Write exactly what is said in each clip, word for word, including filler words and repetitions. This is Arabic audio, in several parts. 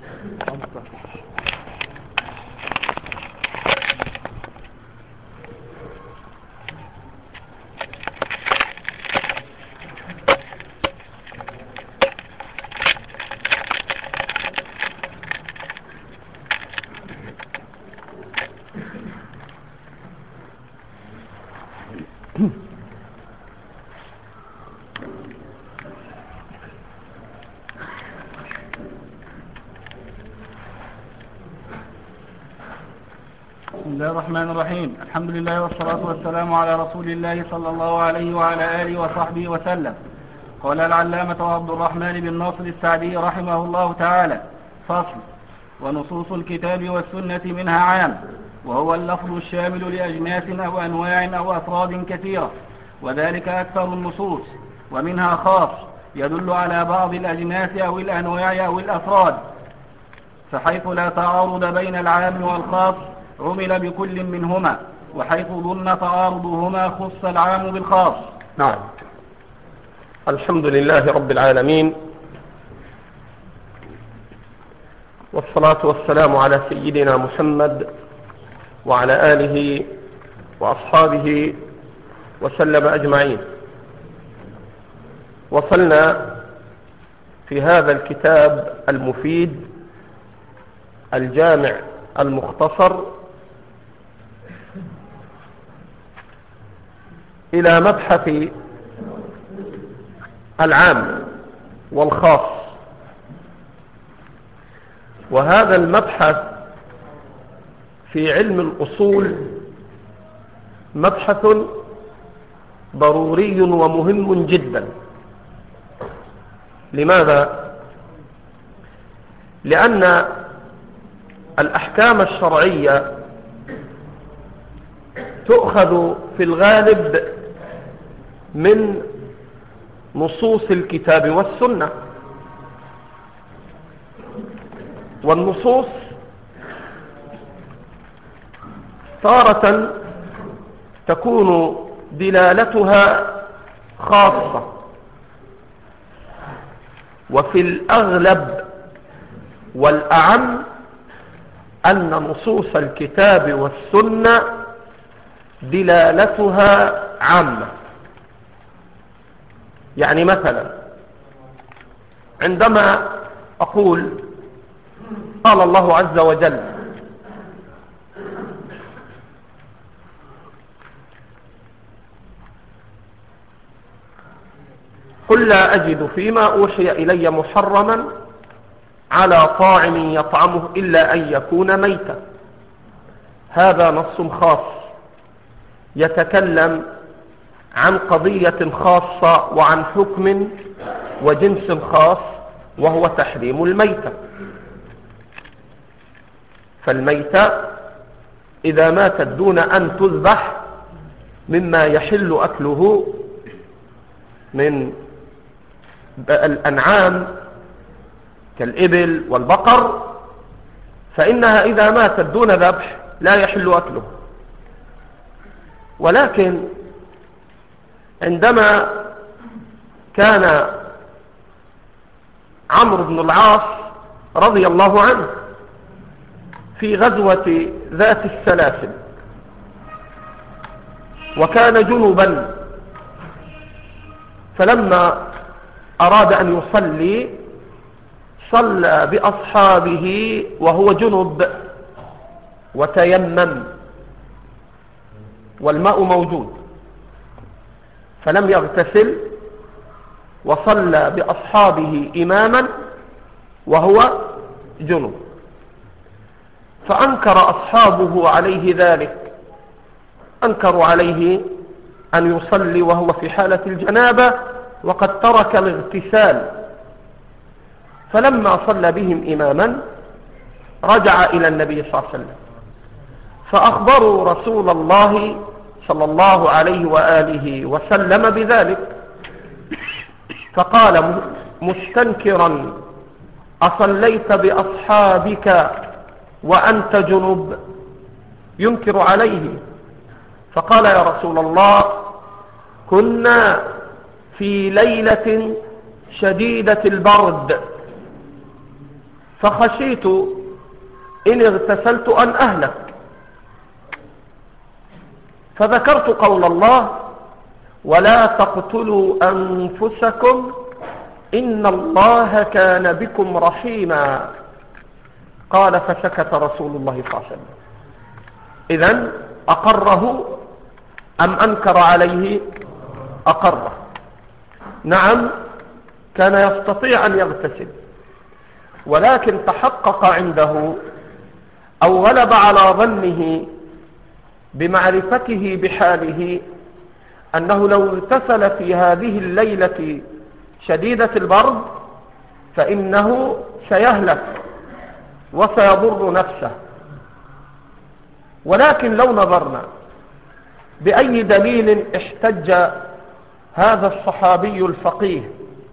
بسم الله الرحمن الرحيم. الحمد لله والصلاة والسلام على رسول الله صلى الله عليه وعلى آله وصحبه وسلم. قال العلامة عبد الرحمن بن ناصر السعدي رحمه الله تعالى: فصل. ونصوص الكتاب والسنة منها عام، وهو اللفظ الشامل لأجناس أو أنواع أو أفراد كثيرة، وذلك أكثر النصوص. ومنها خاص يدل على بعض الأجناس أو الأنواع أو الأفراد، فحيث لا تعارض بين العام والخاص عمل بكل منهما، وحيث ظن تعارضهما خص العام بالخاص. نعم. الحمد لله رب العالمين، والصلاة والسلام على سيدنا محمد وعلى آله وأصحابه وسلم أجمعين. وصلنا في هذا الكتاب المفيد الجامع المختصر إلى مبحث العام والخاص، وهذا المبحث في علم الأصول مبحث ضروري ومهم جدا. لماذا؟ لأن الأحكام الشرعية تؤخذ في الغالب من نصوص الكتاب والسنة، والنصوص تارة تكون دلالتها خاصة، وفي الأغلب والأعم أن نصوص الكتاب والسنة دلالتها عامة. يعني مثلا عندما أقول قال الله عز وجل: قل لا أجد فيما أوحي إلي محرما على طاعم يطعمه إلا أن يكون ميتا، هذا نص خاص يتكلم عن قضية خاصة وعن حكم وجنس خاص، وهو تحريم الميتة. فالميتة إذا ماتت دون أن تذبح مما يحل أكله من الأنعام كالإبل والبقر، فإنها إذا ماتت دون ذبح لا يحل أكله. ولكن عندما كان عمرو بن العاص رضي الله عنه في غزوة ذات السلاسل وكان جنبا، فلما أراد أن يصلي صلى بأصحابه وهو جنب وتيمم والماء موجود، فلم يغتسل وصلى بأصحابه إماما وهو جنب، فأنكر أصحابه عليه ذلك، أنكروا عليه أن يصلي وهو في حالة الجنابة وقد ترك الاغتسال. فلما صلى بهم إماما رجع إلى النبي صلى الله عليه وسلم فأخبروا رسول الله صلى الله عليه وآله وسلم بذلك، فقال مستنكرا: أصليت بأصحابك وأنت جنب؟ ينكر عليه. فقال: يا رسول الله، كنا في ليلة شديدة البرد فخشيت إن اغتسلت أن أهلك، فذكرت قول الله: ولا تقتلوا أنفسكم إن الله كان بكم رحيما. قال: فسكت رسول الله صلى الله عليه وسلم. إذن أقره أم أنكر عليه؟ أقره. نعم، كان يستطيع أن يغتسل، ولكن تحقق عنده أو غلب على ظنه بمعرفته بحاله أنه لو اغتسل في هذه الليلة شديدة البرد فإنه سيهلك وسيضر نفسه. ولكن لو نظرنا بأي دليل احتج هذا الصحابي الفقيه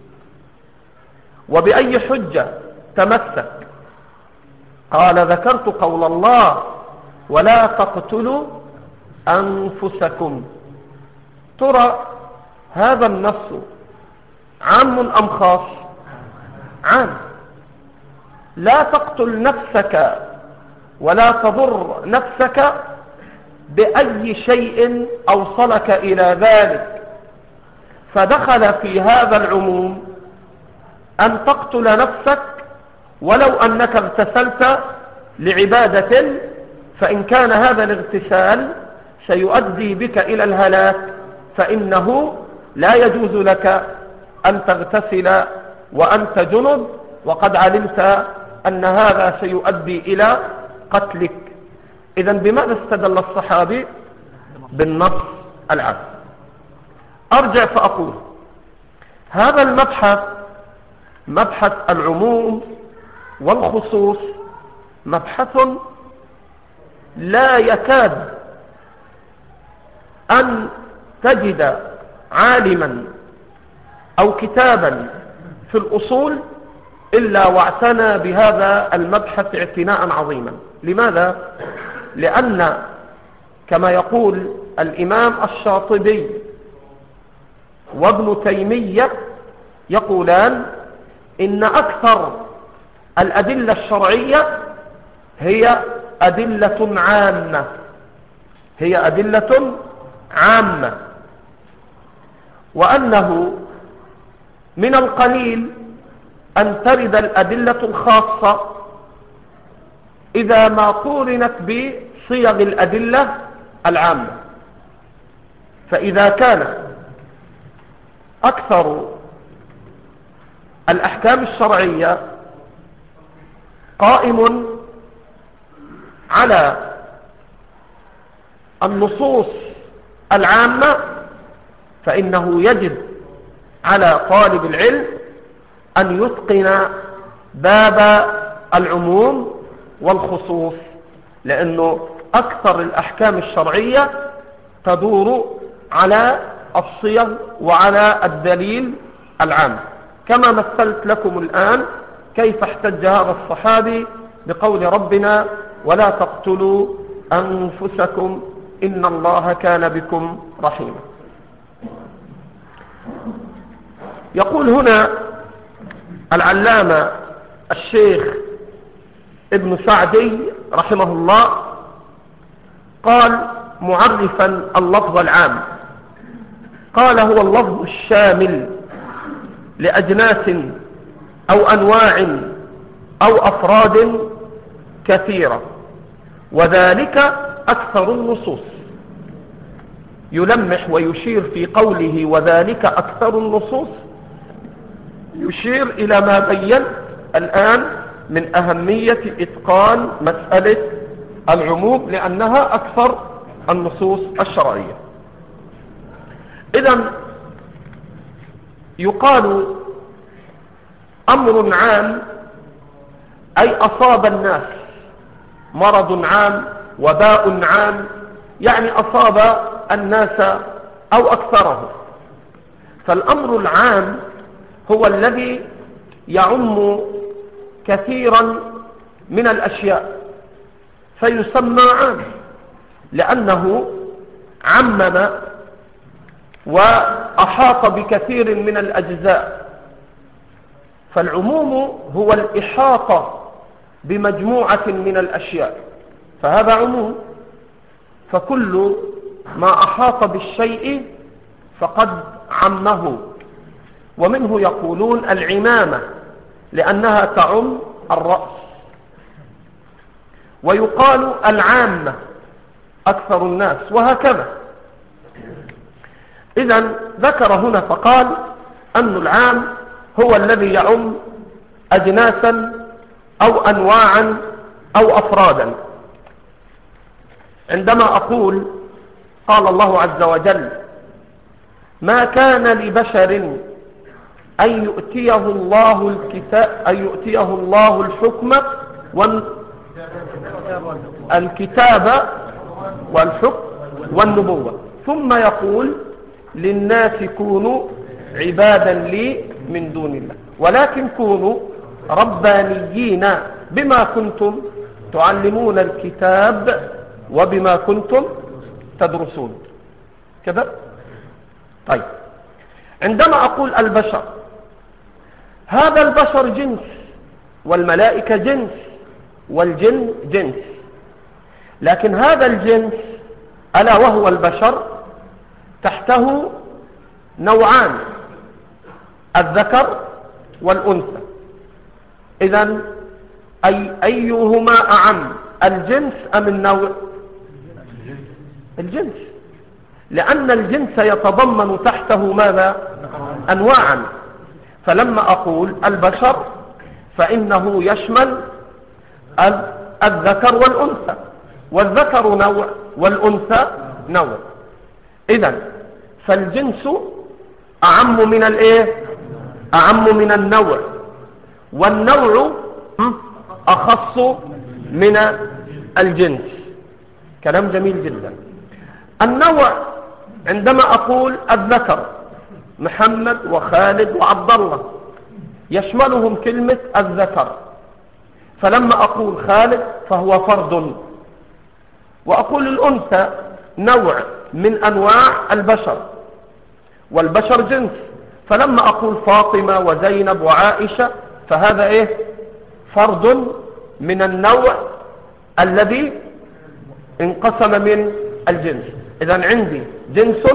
وبأي حجة تمسك؟ قال: ذكرت قول الله: ولا تقتلوا أنفسكم. ترى هذا النص عام أم خاص؟ عام. لا تقتل نفسك ولا تضر نفسك بأي شيء أوصلك إلى ذلك، فدخل في هذا العموم أن تقتل نفسك ولو أنك اغتسلت لعبادة، فإن كان هذا الاغتسال سيؤدي بك إلى الهلاك فإنه لا يجوز لك أن تغتسل وأنت جنب، وقد علمت أن هذا سيؤدي إلى قتلك. إذن بماذا استدل الصحابي؟ بالنص العام. أرجع فأقول: هذا المبحث، مبحث العموم والخصوص، مبحث لا يكاد أن تجد عالما أو كتابا في الأصول إلا واعتنى بهذا المبحث اعتناء عظيما. لماذا؟ لأن كما يقول الإمام الشاطبي وابن تيمية يقولان: إن أكثر الأدلة الشرعية هي أدلة عامة، هي أدلة عامة، وأنه من القليل أن ترد الأدلة الخاصة إذا ما قورنت بصيغ الأدلة العامة. فإذا كان أكثر الأحكام الشرعية قائم على النصوص العامة، فإنه يجب على طالب العلم أن يتقن باب العموم والخصوص، لأنه أكثر الأحكام الشرعية تدور على الصيغ وعلى الدليل العام، كما مثلت لكم الآن كيف احتج هذا الصحابي بقول ربنا: ولا تقتلوا أنفسكم إن الله كان بكم رحيما. يقول هنا العلامة الشيخ ابن سعدي رحمه الله، قال معرفا اللفظ العام، قال: هو اللفظ الشامل لأجناس أو أنواع أو أفراد كثيرة، وذلك أكثر النصوص. يلمح ويشير في قوله وذلك أكثر النصوص، يشير إلى ما بين الآن من أهمية إتقان مسألة العموم، لأنها أكثر النصوص الشرعية. إذن يقال أمر عام أي أصاب الناس، مرض عام، وباء عام، يعني أصاب الناس أو أكثره. فالأمر العام هو الذي يعم كثيرا من الأشياء فيسمى عام، لأنه عمم وأحاط بكثير من الأجزاء. فالعموم هو الإحاطة بمجموعة من الأشياء فهذا عموم، فكل ما أحاط بالشيء فقد عمه. ومنه يقولون العمامة لأنها تعم الرأس، ويقال العامة أكثر الناس، وهكذا. إذن ذكر هنا فقال أن العام هو الذي يعم أجناسا أو أنواعا أو أفرادا. عندما أقول قال الله عز وجل ما كان لبشر أن يؤتيه الله الكتاب أن يؤتيه الله الحكم والكتاب والحكم والنبوة، ثم يقول للناس كونوا عبادا لي من دون الله، ولكن كونوا ربانيين بما كنتم تعلمون الكتاب وبما كنتم تدرسون كذا. طيب، عندما أقول البشر، هذا البشر جنس، والملائكة جنس، والجن جنس، لكن هذا الجنس ألا وهو البشر تحته نوعان، الذكر والأنثى. إذن أي أيهما أعم، الجنس أم النوع؟ الجنس، لأن الجنس يتضمن تحته ماذا؟ أنواعا. فلما أقول البشر فإنه يشمل الذكر والأنثى، والذكر نوع والأنثى نوع. إذن فالجنس أعم من الإيه؟ أعم من النوع، والنوع أخص من الجنس. كلام جميل جدا. النوع عندما أقول الذكر محمد وخالد وعبد الله يشملهم كلمة الذكر، فلما أقول خالد فهو فرد، وأقول الأنثى نوع من أنواع البشر، والبشر جنس، فلما أقول فاطمة وزينب وعائشة فهذا إيه؟ فرد من النوع الذي انقسم من الجنس. إذن عندي جنس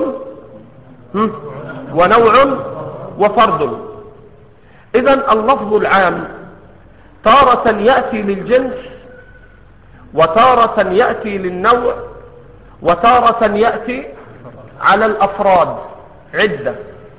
ونوع وفرد. إذن اللفظ العام تارة يأتي للجنس، وتارة يأتي للنوع، وتارة يأتي على الأفراد عدة.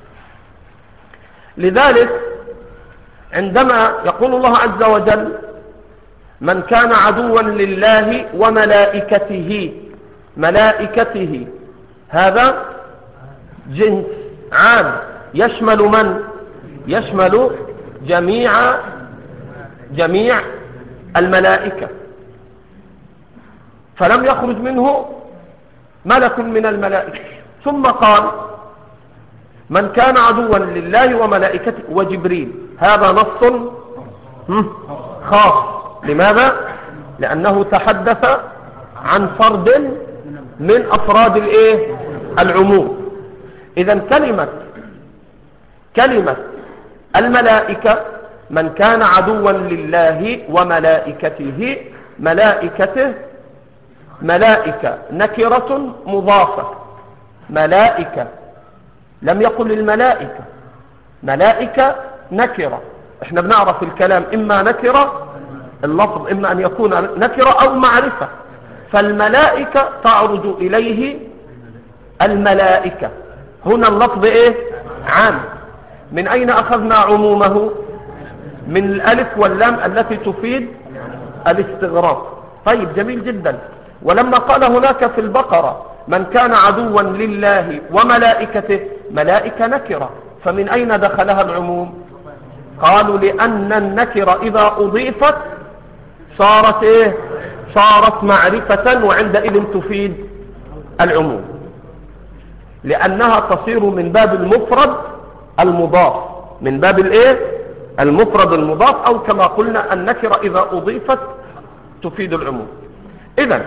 لذلك عندما يقول الله عز وجل من كان عدوا لله وملائكته، ملائكته هذا جنس عام يشمل من؟ يشمل جميع جميع الملائكة، فلم يخرج منه ملك من الملائكة. ثم قال من كان عدوا لله وملائكته وجبريل، هذا نص خاص. لماذا؟ لأنه تحدث عن فرد من أفراد الإيه؟ العموم. إذن كلمة كلمة الملائكة من كان عدوا لله وملائكته، ملائكته ملائكة نكرة مضافة، ملائكة لم يقل الملائكة، ملائكة نكرة. احنا بنعرف الكلام إما نكرة اللفظ إما أن يكون نكرة أو معرفة، فالملائكة تعرج إليه الملائكة. هنا اللفظ إيه؟ عام. من أين أخذنا عمومه؟ من الألف واللام التي تفيد الاستغراق. طيب، جميل جدا. ولما قال هناك في البقرة من كان عدوا لله وملائكته، ملائكة نكرة، فمن أين دخلها العموم؟ قالوا لأن النكرة إذا أضيفت صارت إيه؟ صارت معرفة، وعندئذ تفيد العموم، لأنها تصير من باب المفرد المضاف، من باب الإيه؟ المفرد المضاف، أو كما قلنا النكرة إذا أضيفت تفيد العموم. إذن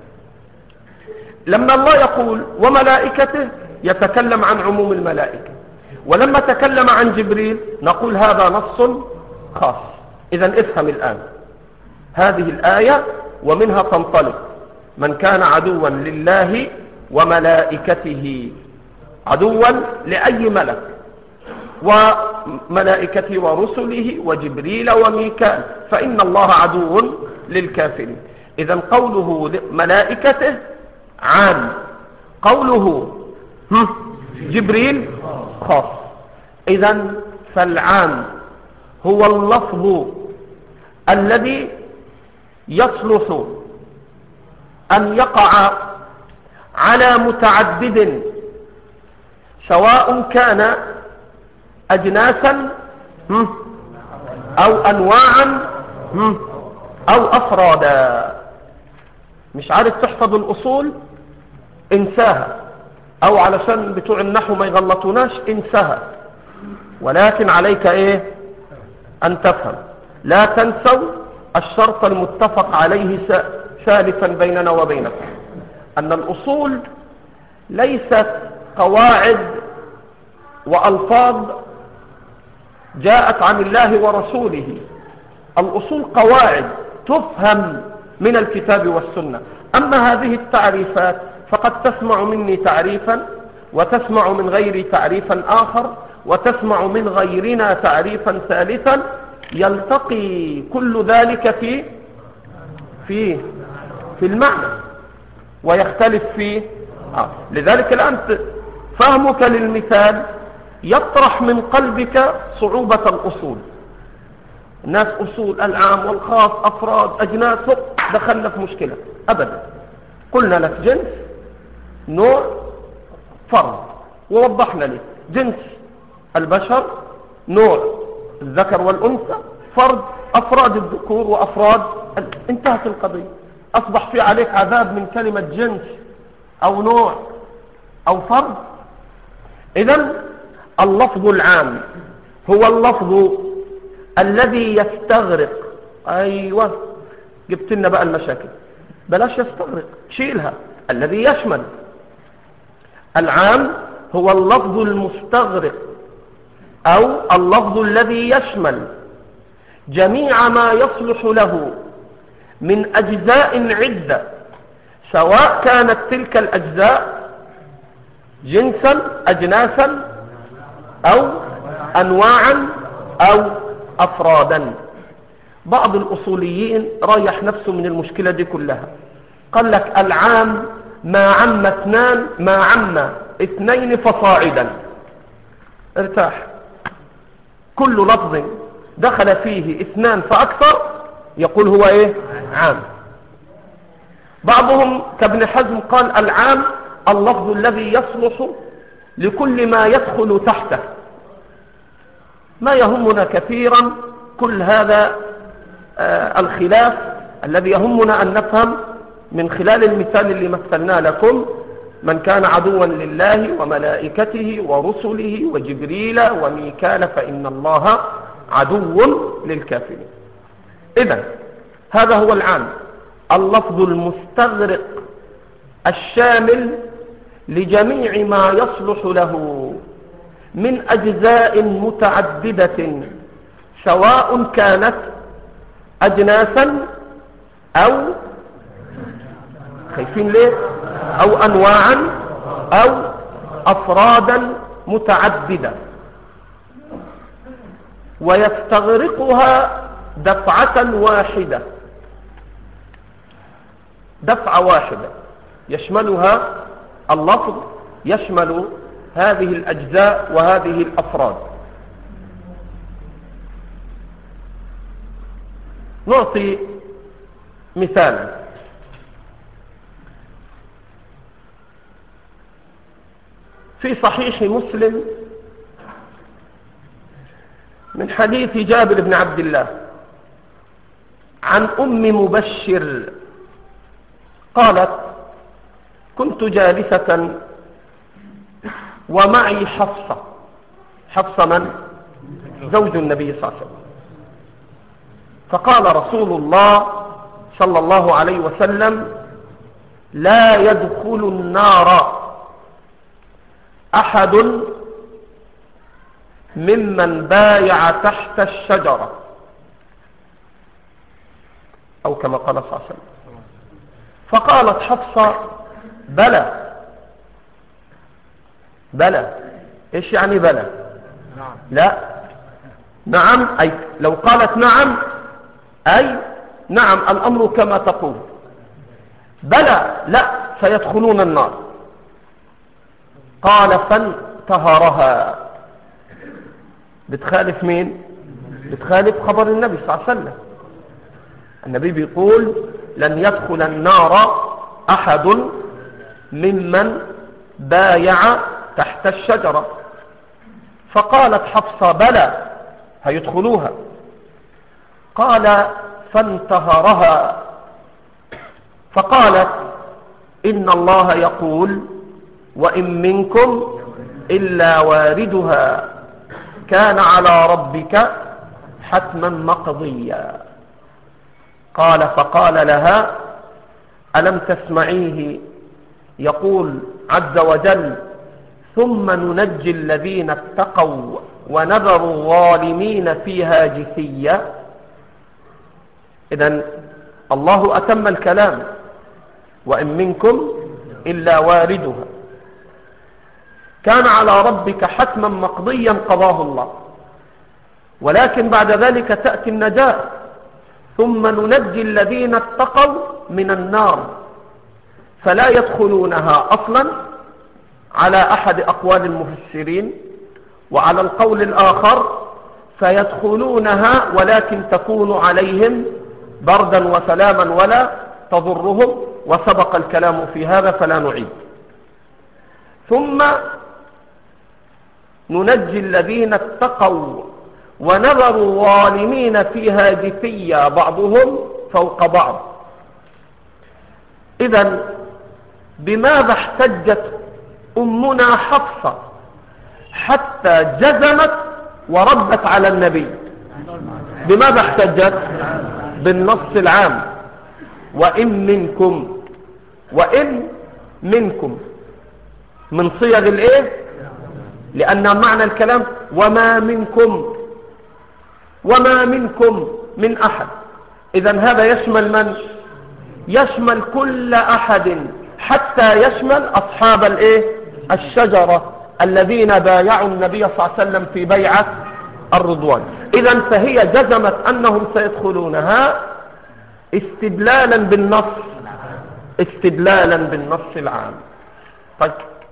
لما الله يقول وملائكته يتكلم عن عموم الملائكة، ولما تكلم عن جبريل نقول هذا نص خاص. إذن افهم الآن، هذه الآية ومنها تنطلق: من كان عدوا لله وملائكته، عدوا لأي ملك، وملائكته ورسله وجبريل وميكال، فإن الله عدو للكافرين. إذن قوله ملائكته عام، قوله جبريل خاص. إذن فالعام هو اللفظ الذي يصلح أن يقع على متعدد، سواء كان أجناسا أو أنواعا أو أفرادا. مش عارف تحفظ الأصول انساها، أو علشان بتوع النحو ما يغلطوناش انساها، ولكن عليك إيه؟ أن تفهم. لا تنسوا الشرط المتفق عليه سالفا بيننا وبينكم، أن الأصول ليست قواعد وألفاظ جاءت عن الله ورسوله. الأصول قواعد تفهم من الكتاب والسنة. أما هذه التعريفات فقد تسمع مني تعريفا، وتسمع من غيري تعريفا آخر، وتسمع من غيرنا تعريفا ثالثا، يلتقي كل ذلك في في في المعنى ويختلف فيه. آه. لذلك الآن فهمك للمثال يطرح من قلبك صعوبة الأصول. الناس أصول العام والخاص، أفراد، أجناس، دخلنا في مشكلة. أبدا، قلنا لك جنس، نوع، فرد، ووضحنا لك جنس البشر، نوع الذكر والأنثى، فرد أفراد الذكور وأفراد، انتهت القضية. أصبح في عليك عذاب من كلمة جنس أو نوع أو فرد. إذن اللفظ العام هو اللفظ الذي يستغرق. أيوة، جبت لنا بقى المشاكل. بلاش يستغرق، شيلها. الذي يشمل. العام هو اللفظ المستغرق، أو اللفظ الذي يشمل جميع ما يصلح له من أجزاء عدة، سواء كانت تلك الأجزاء جنسا، أجناسا، أو أنواعا، أو أفرادا. بعض الأصوليين ريح نفسه من المشكلة دي كلها، قال لك العام ما عم اثنان، ما عم اثنين فصاعدا. ارتاح. كل لفظ دخل فيه اثنان فأكثر يقول هو ايه؟ عام. بعضهم كابن حزم قال العام اللفظ الذي يصلح لكل ما يدخل تحته. ما يهمنا كثيرا كل هذا آه الخلاف الذي يهمنا أن نفهم من خلال المثال اللي مثلنا لكم: من كان عدوا لله وملائكته ورسله وجبريل وميكال فإن الله عدو للكافرين. إذن هذا هو العام، اللفظ المستغرق الشامل لجميع ما يصلح له من أجزاء متعددة، سواء كانت أجناسا أو خايفين ليه أو أنواعا أو أفرادا متعددة، ويستغرقها دفعة واحدة، دفعة واحدة يشملها اللفظ، يشمل هذه الأجزاء وهذه الأفراد. نعطي مثالا. في صحيح مسلم من حديث جابر بن عبد الله عن أم مبشر قالت: كنت جالسة ومعي حفصة. حفصة من؟ زوج النبي صلى الله عليه وسلم. فقال رسول الله صلى الله عليه وسلم: لا يدخل النار أحد ممن بايع تحت الشجرة أو كما قال صلى الله عليه وسلم. فقالت حفصة بلى. بلى إيش يعني بلى؟ لا، نعم، أي لو قالت نعم أي نعم الأمر كما تقول. بلى لا، سيدخلون النار. قال فانتهرها. بتخالف مين؟ بتخالف خبر النبي صلى الله عليه وسلم. النبي بيقول لن يدخل النار أحد ممن بايع تحت الشجرة. فقالت حفصة بلى هيدخلوها. قال فانتهرها. فقالت إن الله يقول وإن منكم إلا واردها كان على ربك حتما مقضيا. قال فقال لها ألم تسمعيه يقول عز وجل ثم ننجي الذين اتقوا ونذر الظالمين فيها جثيا. إذن الله أتم الكلام وإن منكم إلا واردها كان على ربك حتما مقضيا قضاه الله. ولكن بعد ذلك تأتي النجاة ثم ننجي الذين اتقوا من النار فلا يدخلونها أصلا على أحد أقوال المفسرين. وعلى القول الآخر فيدخلونها ولكن تكون عليهم بردا وسلاما ولا تضرهم، وسبق الكلام في هذا فلا نعيد. ثم ننجي الذين اتقوا ونذر الظالمين فيها جثيا بعضهم فوق بعض. إذن بماذا احتجت أمنا حفصة حتى جزمت وردت على النبي؟ بماذا احتجت؟ بالنص العام وإن منكم. وإن منكم من صيغ الايه؟ لأن معنى الكلام وما منكم، وما منكم من أحد. إذن هذا يشمل من؟ يشمل كل أحد حتى يشمل أصحاب الايه؟ الشجرة الذين بايعوا النبي صلى الله عليه وسلم في بيعة الرضوان. إذن فهي جزمت أنهم سيدخلونها استدلالا بالنص استدلالا بالنص العام. طيب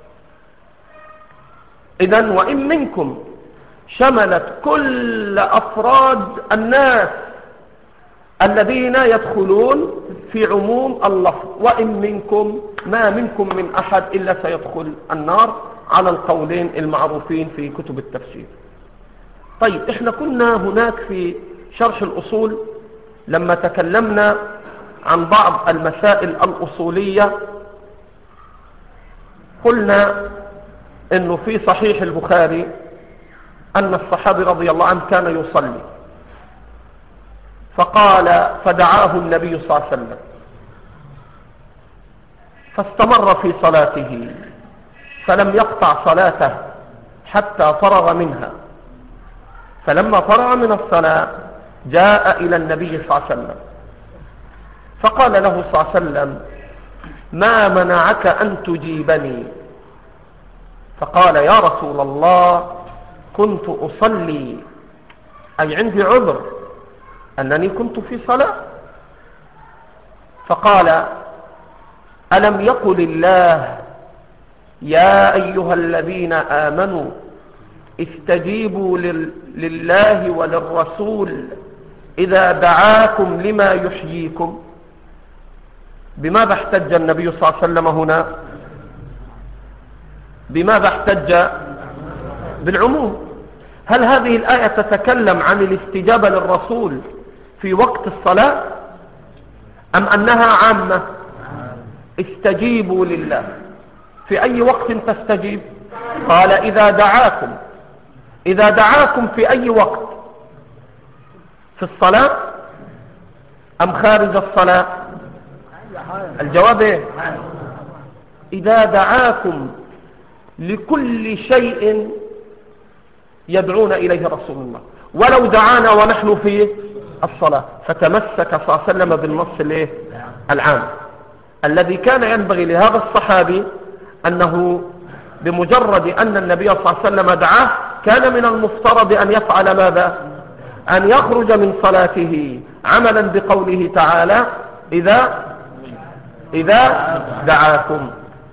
إذن وإن منكم شملت كل أفراد الناس الذين يدخلون في عموم اللفظ وإن منكم، ما منكم من أحد إلا سيدخل النار على القولين المعروفين في كتب التفسير. طيب احنا كنا هناك في شرح الأصول لما تكلمنا عن بعض المسائل الأصولية قلنا انه في صحيح البخاري ان الصحابي رضي الله عنه كان يصلي فقال فدعاه النبي صلى الله عليه وسلم فاستمر في صلاته فلم يقطع صلاته حتى فرغ منها. فلما فرغ من الصلاة جاء إلى النبي صلى الله عليه وسلم فقال له صلى الله عليه وسلم ما منعك أن تجيبني؟ فقال يا رسول الله كنت أصلي، أي عندي عذر أنني كنت في صلاة. فقال ألم يقل الله يا أيها الذين آمنوا استجيبوا لله وللرسول إذا دعاكم لما يحييكم؟ بماذا احتج النبي صلى الله عليه وسلم هنا؟ بماذا احتج؟ بالعموم. هل هذه الآية تتكلم عن الاستجابة للرسول في وقت الصلاة أم أنها عامة؟ استجيبوا لله في أي وقت تستجيب؟ قال إذا دعاكم. إذا دعاكم في أي وقت؟ في الصلاة أم خارج الصلاة؟ الجواب إيه؟ إذا دعاكم لكل شيء يدعون إليه رسول الله، ولو دعانا ونحن في الصلاة، فتمسك صلى الله عليه وسلم بالنص الايه العام الذي كان ينبغي لهذا الصحابي أنه بمجرد أن النبي صلى الله عليه وسلم دعاه كان من المفترض أن يفعل ماذا؟ أن يخرج من صلاته عملا بقوله تعالى إذا إذا دعاكم.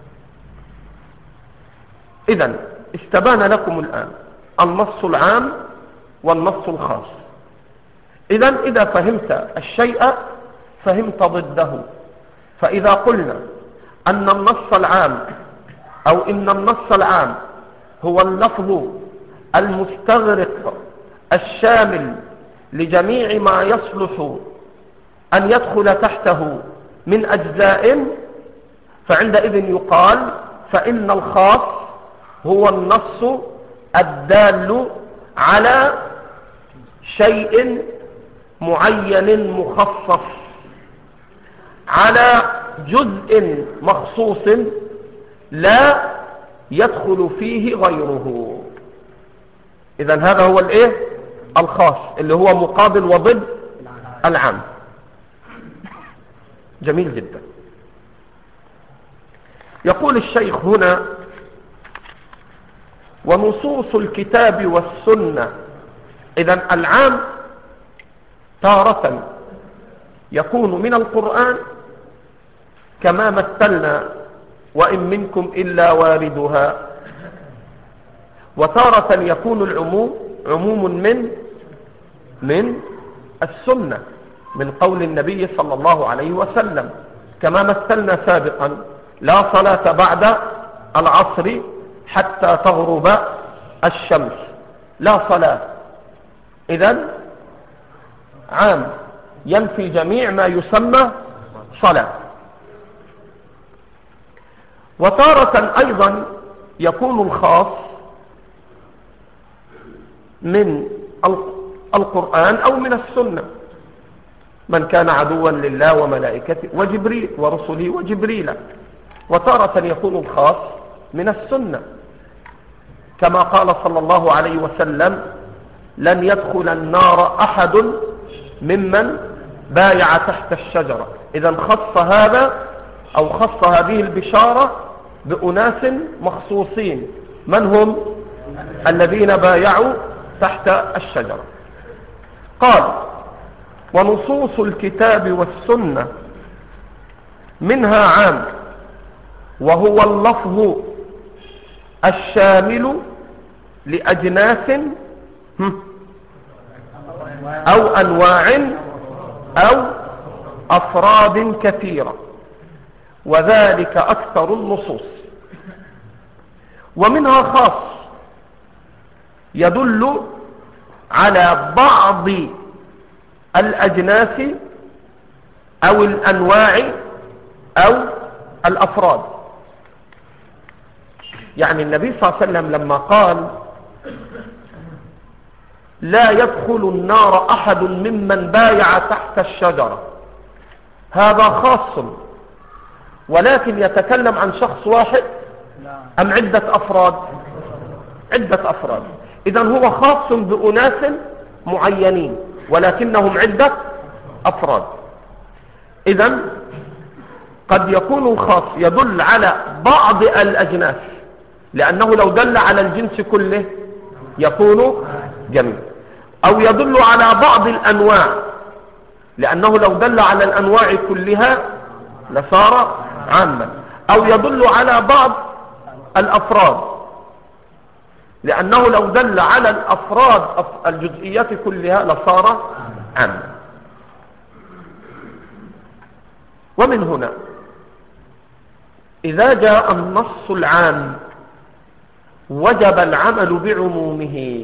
إذن استبان لكم الآن النص العام والنص الخاص. إذن إذا فهمت الشيء فهمت ضده. فإذا قلنا أن النص العام أو إن النص العام هو اللفظ المستغرق الشامل لجميع ما يصلح أن يدخل تحته من أجزاء، فعندئذ يقال فإن الخاص هو النص الدال على شيء معين مخصص، على جزء مخصوص لا يدخل فيه غيره. إذن هذا هو الايه الخاص اللي هو مقابل وضد العام. جميل جدا. يقول الشيخ هنا ونصوص الكتاب والسنة. إذن العام تارة يكون من القرآن كما مثلنا وإن منكم إلا واردها، وتارة يكون العموم عموم من من السنة من قول النبي صلى الله عليه وسلم كما مثلنا سابقا: لا صلاة بعد العصر حتى تغرب الشمس. لا صلاة إذن عام ينفي جميع ما يسمى صلاة. وتارة أيضا يكون الخاص من القرآن أو من السنة: من كان عدوا لله وملائكته وجبريل ورسله وجبريل. وتارة يكون الخاص من السنة كما قال صلى الله عليه وسلم: لن يدخل النار أحد ممن بايع تحت الشجرة. إذا خص هذا أو خص هذه البشارة بأناس مخصوصين. من هم؟ الذين بايعوا تحت الشجرة. قال: ونصوص الكتاب والسنة منها عام وهو اللفظ الشامل لأجناس أو أنواع أو أفراد كثيرة، وذلك أكثر النصوص. ومنها خاص يدل على بعض الأجناس أو الأنواع أو الأفراد. يعني النبي صلى الله عليه وسلم لما قال: لا يدخل النار أحد ممن بايع تحت الشجرة، هذا خاص، ولكن يتكلم عن شخص واحد أم عدة أفراد؟ عدة أفراد. إذن هو خاص بأناس معينين ولكنهم عدة أفراد. إذن قد يكون الخاص يدل على بعض الأجناس، لأنه لو دل على الجنس كله يكون جميع، أو يدل على بعض الأنواع، لأنه لو دل على الأنواع كلها لصار عاما، أو يدل على بعض الأفراد، لأنه لو دل على الأفراد الجزئيات كلها لصار عاما. ومن هنا إذا جاء النص العام وجب العمل بعمومه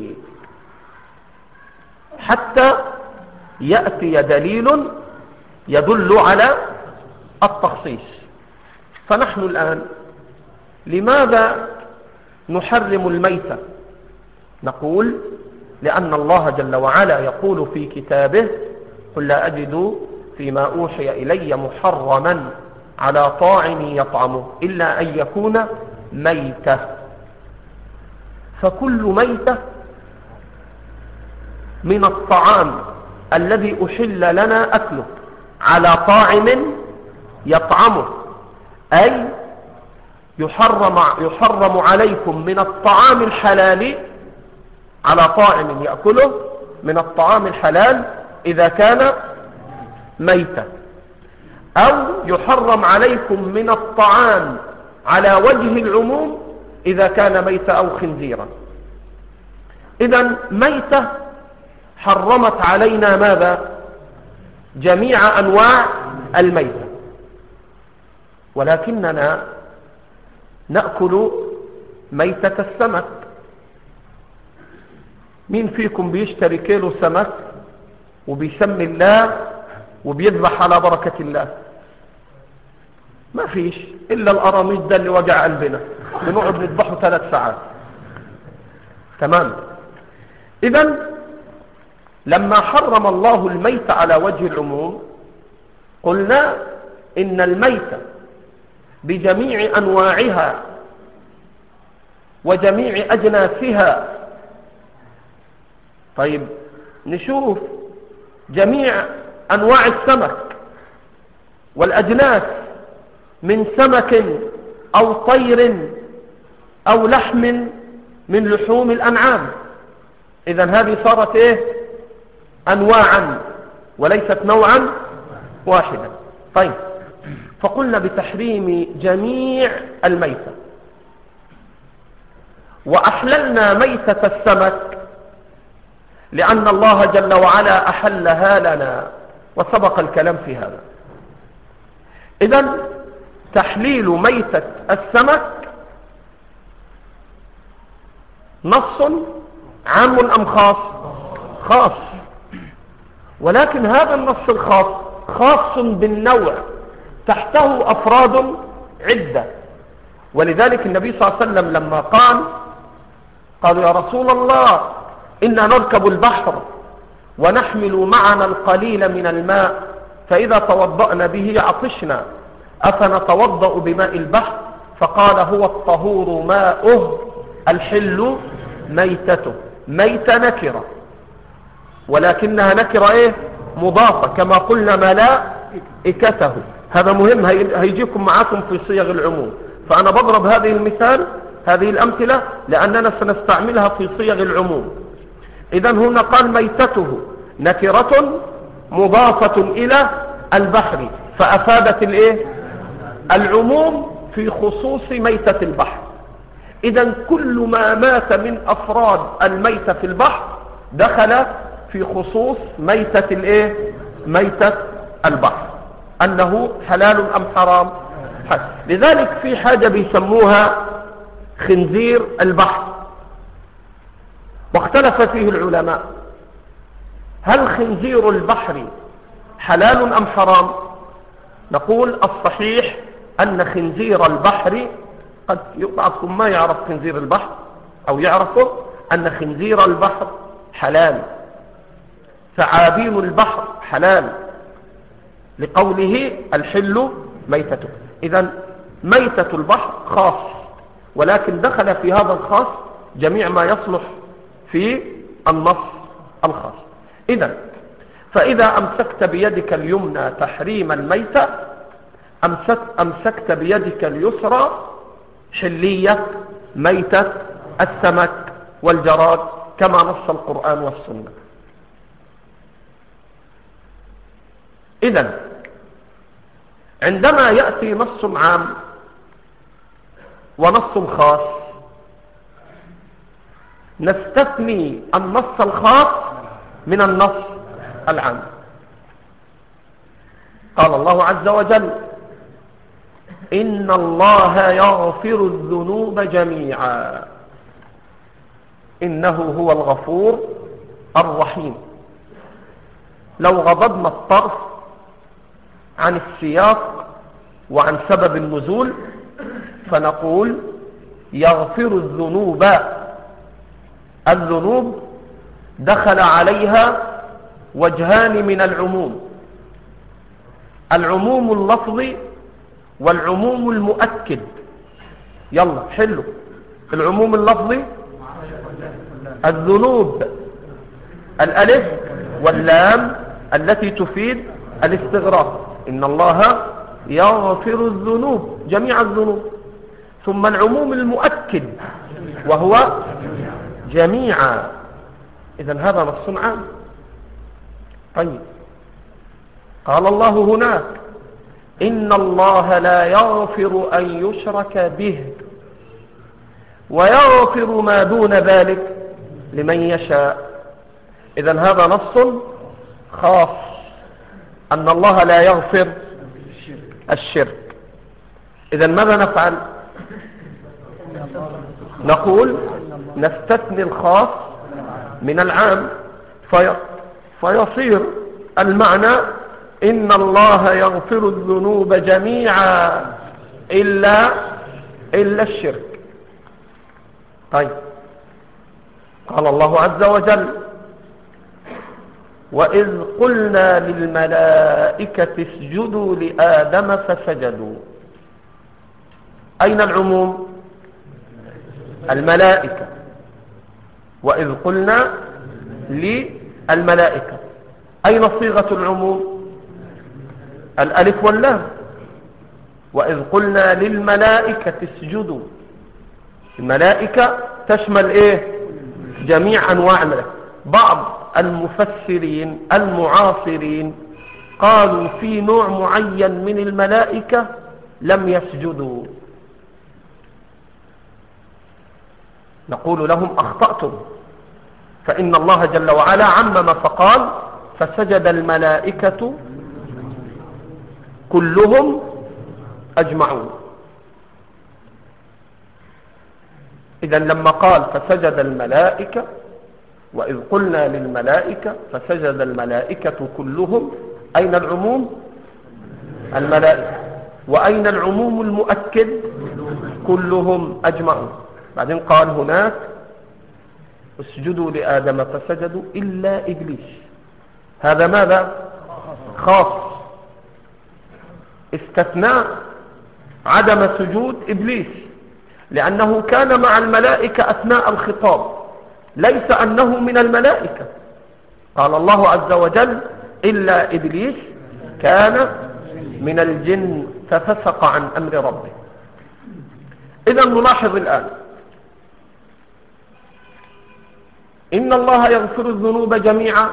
حتى يأتي دليل يدل على التخصيص. فنحن الآن لماذا نحرم الميتة؟ نقول: لأن الله جل وعلا يقول في كتابه: قل لا أجد فيما أوحي إلي محرما على طاعم يطعمه إلا أن يكون ميتة. فكل ميتة من الطعام الذي أحل لنا أكله على طاعم يطعمه، أي يحرم, يحرم عليكم من الطعام الحلال على طاعم يأكله من الطعام الحلال إذا كان ميتا، أو يحرم عليكم من الطعام على وجه العموم إذا كان ميتا أو خنزيرا. إذن ميتة حرمت علينا ماذا؟ جميع أنواع الميتة، ولكننا نأكل ميتة السمك. مين فيكم بيشتري كيلو سمك وبيسمي الله وبيذبح على بركة الله؟ ما فيش إلا القراميط ده اللي وجع قلبنا بنقعد نذبحه ثلاث ساعات. تمام. إذن لما حرم الله الميت على وجه العموم قلنا إن الميت بجميع أنواعها وجميع أجناسها. طيب نشوف جميع أنواع السمك والأجناس من سمك أو طير أو لحم من لحوم الأنعام. إذن هذه صارت إيه؟ أنواعا وليست نوعا واحدا. طيب فقلنا بتحريم جميع الميتة، وأحللنا ميتة السمك لأن الله جل وعلا أحلها لنا وسبق الكلام في هذا. إذن تحليل ميتة السمك نص عام أم خاص؟ خاص. ولكن هذا النص الخاص خاص بالنوع، تحته أفراد عدة. ولذلك النبي صلى الله عليه وسلم لما قال قالوا يا رسول الله إنا نركب البحر ونحمل معنا القليل من الماء فإذا توضأنا به عطشنا أفنتوضأ بماء البحر؟ فقال هو الطهور ماؤه الحل ميتته. ميت نكرة ولكنها نكرة ايه؟ مضافة، كما قلنا ملائكته. هذا مهم هيجيكم معاكم في صيغ العموم، فأنا بضرب هذه المثال هذه الأمثلة لأننا سنستعملها في صيغ العموم. إذن هنا قال ميتته نكرة مضافة إلى البحر، فأفادت الايه؟ العموم في خصوص ميتة البحر. إذن كل ما مات من أفراد الميتة في البحر دخل في خصوص ميتة الايه؟ ميتة البحر، أنه حلال أم حرام؟ حلال. لذلك في حاجة بيسموها خنزير البحر، واختلف فيه العلماء هل خنزير البحر حلال أم حرام؟ نقول الصحيح أن خنزير البحر، قد بعضكم ما يعرف خنزير البحر أو يعرفه، أن خنزير البحر حلال، ثعابين البحر حلال، لقوله الحل ميتته. إذن ميتة البحر خاص، ولكن دخل في هذا الخاص جميع ما يصلح في النص الخاص. إذن فإذا أمسكت بيدك اليمنى تحريم الميتة أمسك أمسكت بيدك اليسرى حلية ميتة السمك والجراد كما نص القرآن والسنة. إذن عندما يأتي نص عام ونص خاص نستثني النص الخاص من النص العام. قال الله عز وجل إن الله يغفر الذنوب جميعا إنه هو الغفور الرحيم. لو غضبنا الطرف عن السياق وعن سبب النزول فنقول يغفر الذنوب. الذنوب دخل عليها وجهان من العموم، العموم اللفظي والعموم المؤكد. يلا حلو. العموم اللفظي الذنوب الألف واللام التي تفيد الاستغراق، إن الله يغفر الذنوب جميع الذنوب. ثم العموم المؤكد وهو جميعا، إذن هذا نص عام. طيب، قال الله هناك إن الله لا يغفر أن يشرك به ويغفر ما دون ذلك لمن يشاء. إذن هذا نص خاص أن الله لا يغفر الشرك. إذن ماذا نفعل؟ نقول نستثني الخاص من العام في فيصير المعنى إن الله يغفر الذنوب جميعا إلا إلا الشرك. طيب، قال الله عز وجل وإذ قلنا للملائكة اسجدوا لآدم فسجدوا. أين العموم؟ الملائكة. وإذ قلنا للملائكة، أين صيغة العموم؟ الألف واللام. وإذ قلنا للملائكة اسجدوا، الملائكة تشمل إيه؟ جميع أنواع الملائكة. بعض المفسرين المعاصرين قالوا في نوع معين من الملائكة لم يسجدوا، نقول لهم أخطأتم، فإن الله جل وعلا عمم فقال فسجد الملائكة كلهم أجمعون. إذن لما قال فسجد الملائكة وإذ قلنا للملائكة فسجد الملائكة كلهم، أين العموم؟ الملائكة. وأين العموم المؤكد؟ كلهم أجمعون. بعدين قال هناك اسجدوا لآدم فسجدوا إلا إبليس. هذا ماذا؟ خاص، استثناء عدم سجود إبليس لأنه كان مع الملائكة أثناء الخطاب، ليس أنه من الملائكة. قال الله عز وجل إلا إبليس كان من الجن ففسق عن أمر ربه. إذا نلاحظ الآن إن الله يغفر الذنوب جميعا،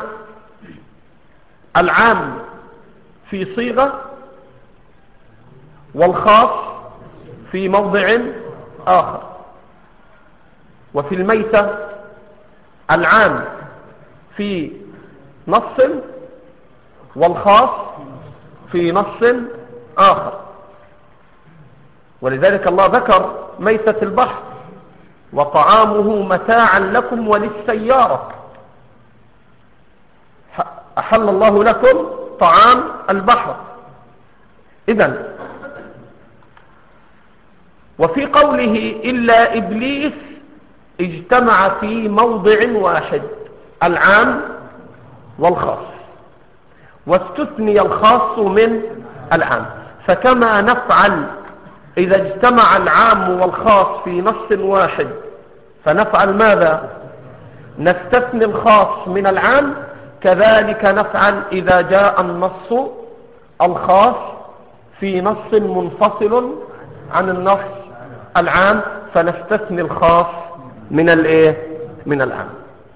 العام في صيغة والخاص في موضع آخر. وفي الميتة العام في نص والخاص في نص آخر. ولذلك الله ذكر ميتة البحر وطعامه متاعا لكم وللسيارة، أحل الله لكم طعام البحر. إذن وفي قوله إلا إبليس اجتمع في موضع واحد العام والخاص، واستثني الخاص من العام. فكما نفعل إذا اجتمع العام والخاص في نص واحد فنفعل ماذا؟ نستثني الخاص من العام، كذلك نفعل إذا جاء النص الخاص في نص منفصل عن النص العام فنستثني الخاص من الايه؟ من العام.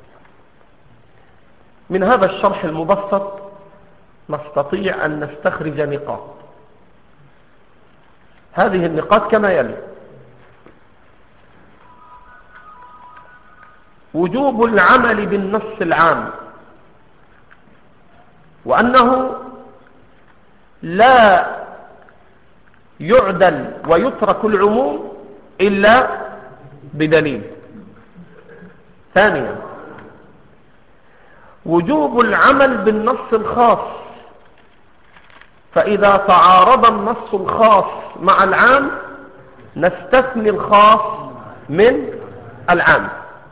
من هذا الشرح المبسط نستطيع أن نستخرج نقاط. هذه النقاط كما يلي: وجوب العمل بالنص العام، وأنه لا يعدل ويترك العموم إلا بدليل. ثانيا، وجوب العمل بالنص الخاص، فإذا تعارض النص الخاص مع العام نستثني الخاص من العام.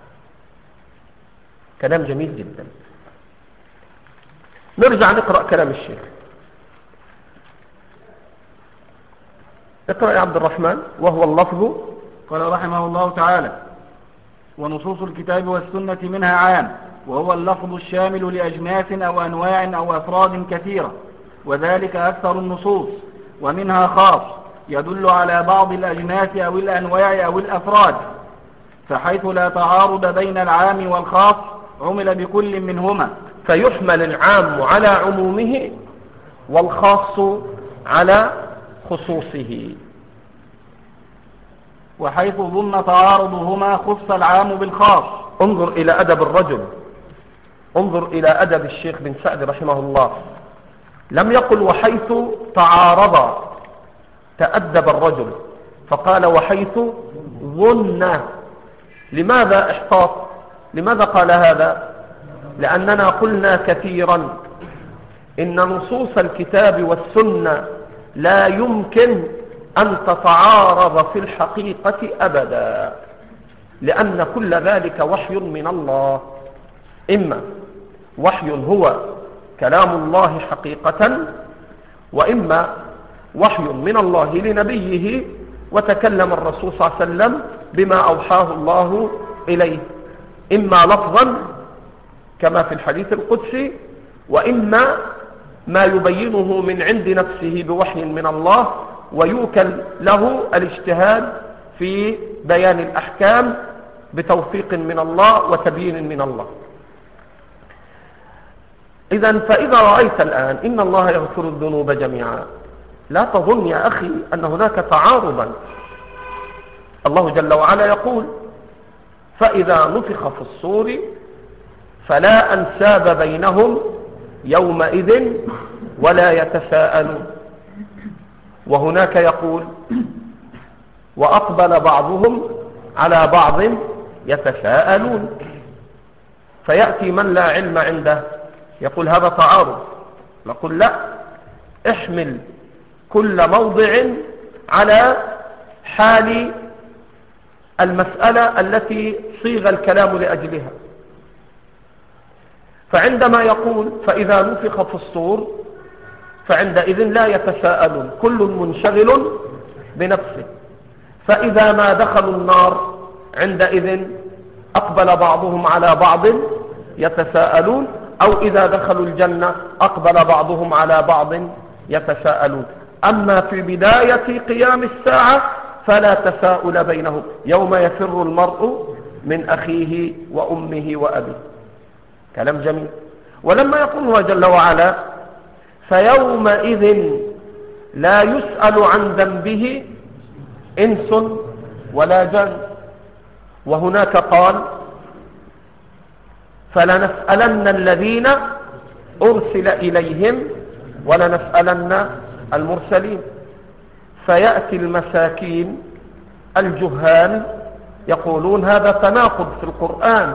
كلام جميل جدا. نرجع نقرأ كلام الشيخ. اقرأ يا عبد الرحمن. وهو اللفظ. قال رحمه الله تعالى: ونصوص الكتاب والسنة منها عام وهو اللفظ الشامل لأجناس أو أنواع أو أفراد كثيرة، وذلك أكثر النصوص، ومنها خاص يدل على بعض الأجناس أو الأنواع أو الأفراد، فحيث لا تعارض بين العام والخاص عمل بكل منهما، فيحمل العام على عمومه والخاص على خصوصه. وحيث ظن تعارضهما خص العام بالخاص. انظر إلى أدب الرجل، انظر إلى أدب الشيخ بن سعد رحمه الله، لم يقل وحيث تعارض، تأدب الرجل فقال وحيث ظن. لماذا احتاط؟ لماذا قال هذا؟ لأننا قلنا كثيرا إن نصوص الكتاب والسنة لا يمكن أن تتعارض في الحقيقة أبدا، لأن كل ذلك وحي من الله، إما وحي هو كلام الله حقيقة، وإما وحي من الله لنبيه وتكلم الرسول صلى الله عليه وسلم بما أوحاه الله إليه، إما لفظا كما في الحديث القدسي، وإما ما يبينه من عند نفسه بوحي من الله، ويوكل له الاجتهاد في بيان الأحكام بتوفيق من الله وتبيين من الله. إذن فإذا رأيت الآن إن الله يغفر الذنوب جميعا، لا تظن يا أخي أن هناك تعارضا. الله جل وعلا يقول فإذا نفخ في الصور فلا أنساب بينهم يومئذ ولا يتساءلون، وهناك يقول وأقبل بعضهم على بعض يتساءلون، فيأتي من لا علم عنده يقول هذا تعارض. نقول لا، احمل كل موضع على حال المسألة التي صيغ الكلام لأجلها. فعندما يقول فإذا نفخ في الصور فعندئذ لا يتساءلون، كل منشغل بنفسه. فإذا ما دخلوا النار عندئذ أقبل بعضهم على بعض يتساءلون، أو إذا دخلوا الجنة أقبل بعضهم على بعض يتساءلون. أما في بداية قيام الساعة فلا تساؤل بينهم، يوم يفر المرء من أخيه وأمه وأبيه. كلام جميل. ولما يقول الله جل وعلا فيومئذ لا يسأل عن ذنبه إنس ولا جان، وهناك قال فلنسألن الذين أرسل إليهم ولنسألن المرسلين. فيأتي المساكين الجهال يقولون هذا تناقض في القرآن،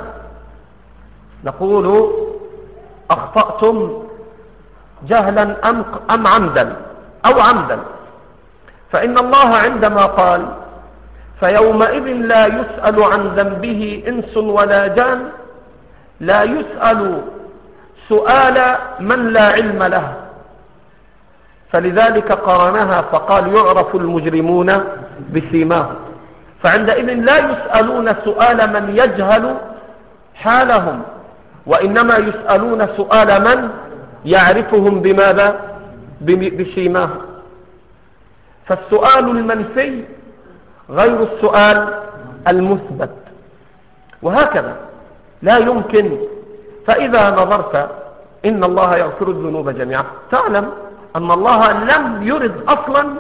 نقول أخطأتم جهلا أم, أم عمدا أو عمدا. فإن الله عندما قال فيومئذ لا يسأل عن ذنبه إنس ولا جان، لا يسأل سؤال من لا علم له، فلذلك قارنها فقال يعرف المجرمون بسيماهم. فعندئذ لا يسألون سؤال من يجهل حالهم، وإنما يسألون سؤال من يعرفهم بماذا؟ بسيماهم. فالسؤال المنفي غير السؤال المثبت، وهكذا لا يمكن. فإذا نظرت إن الله يغفر الذنوب جميعا، تعلم أن الله لم يرد أصلا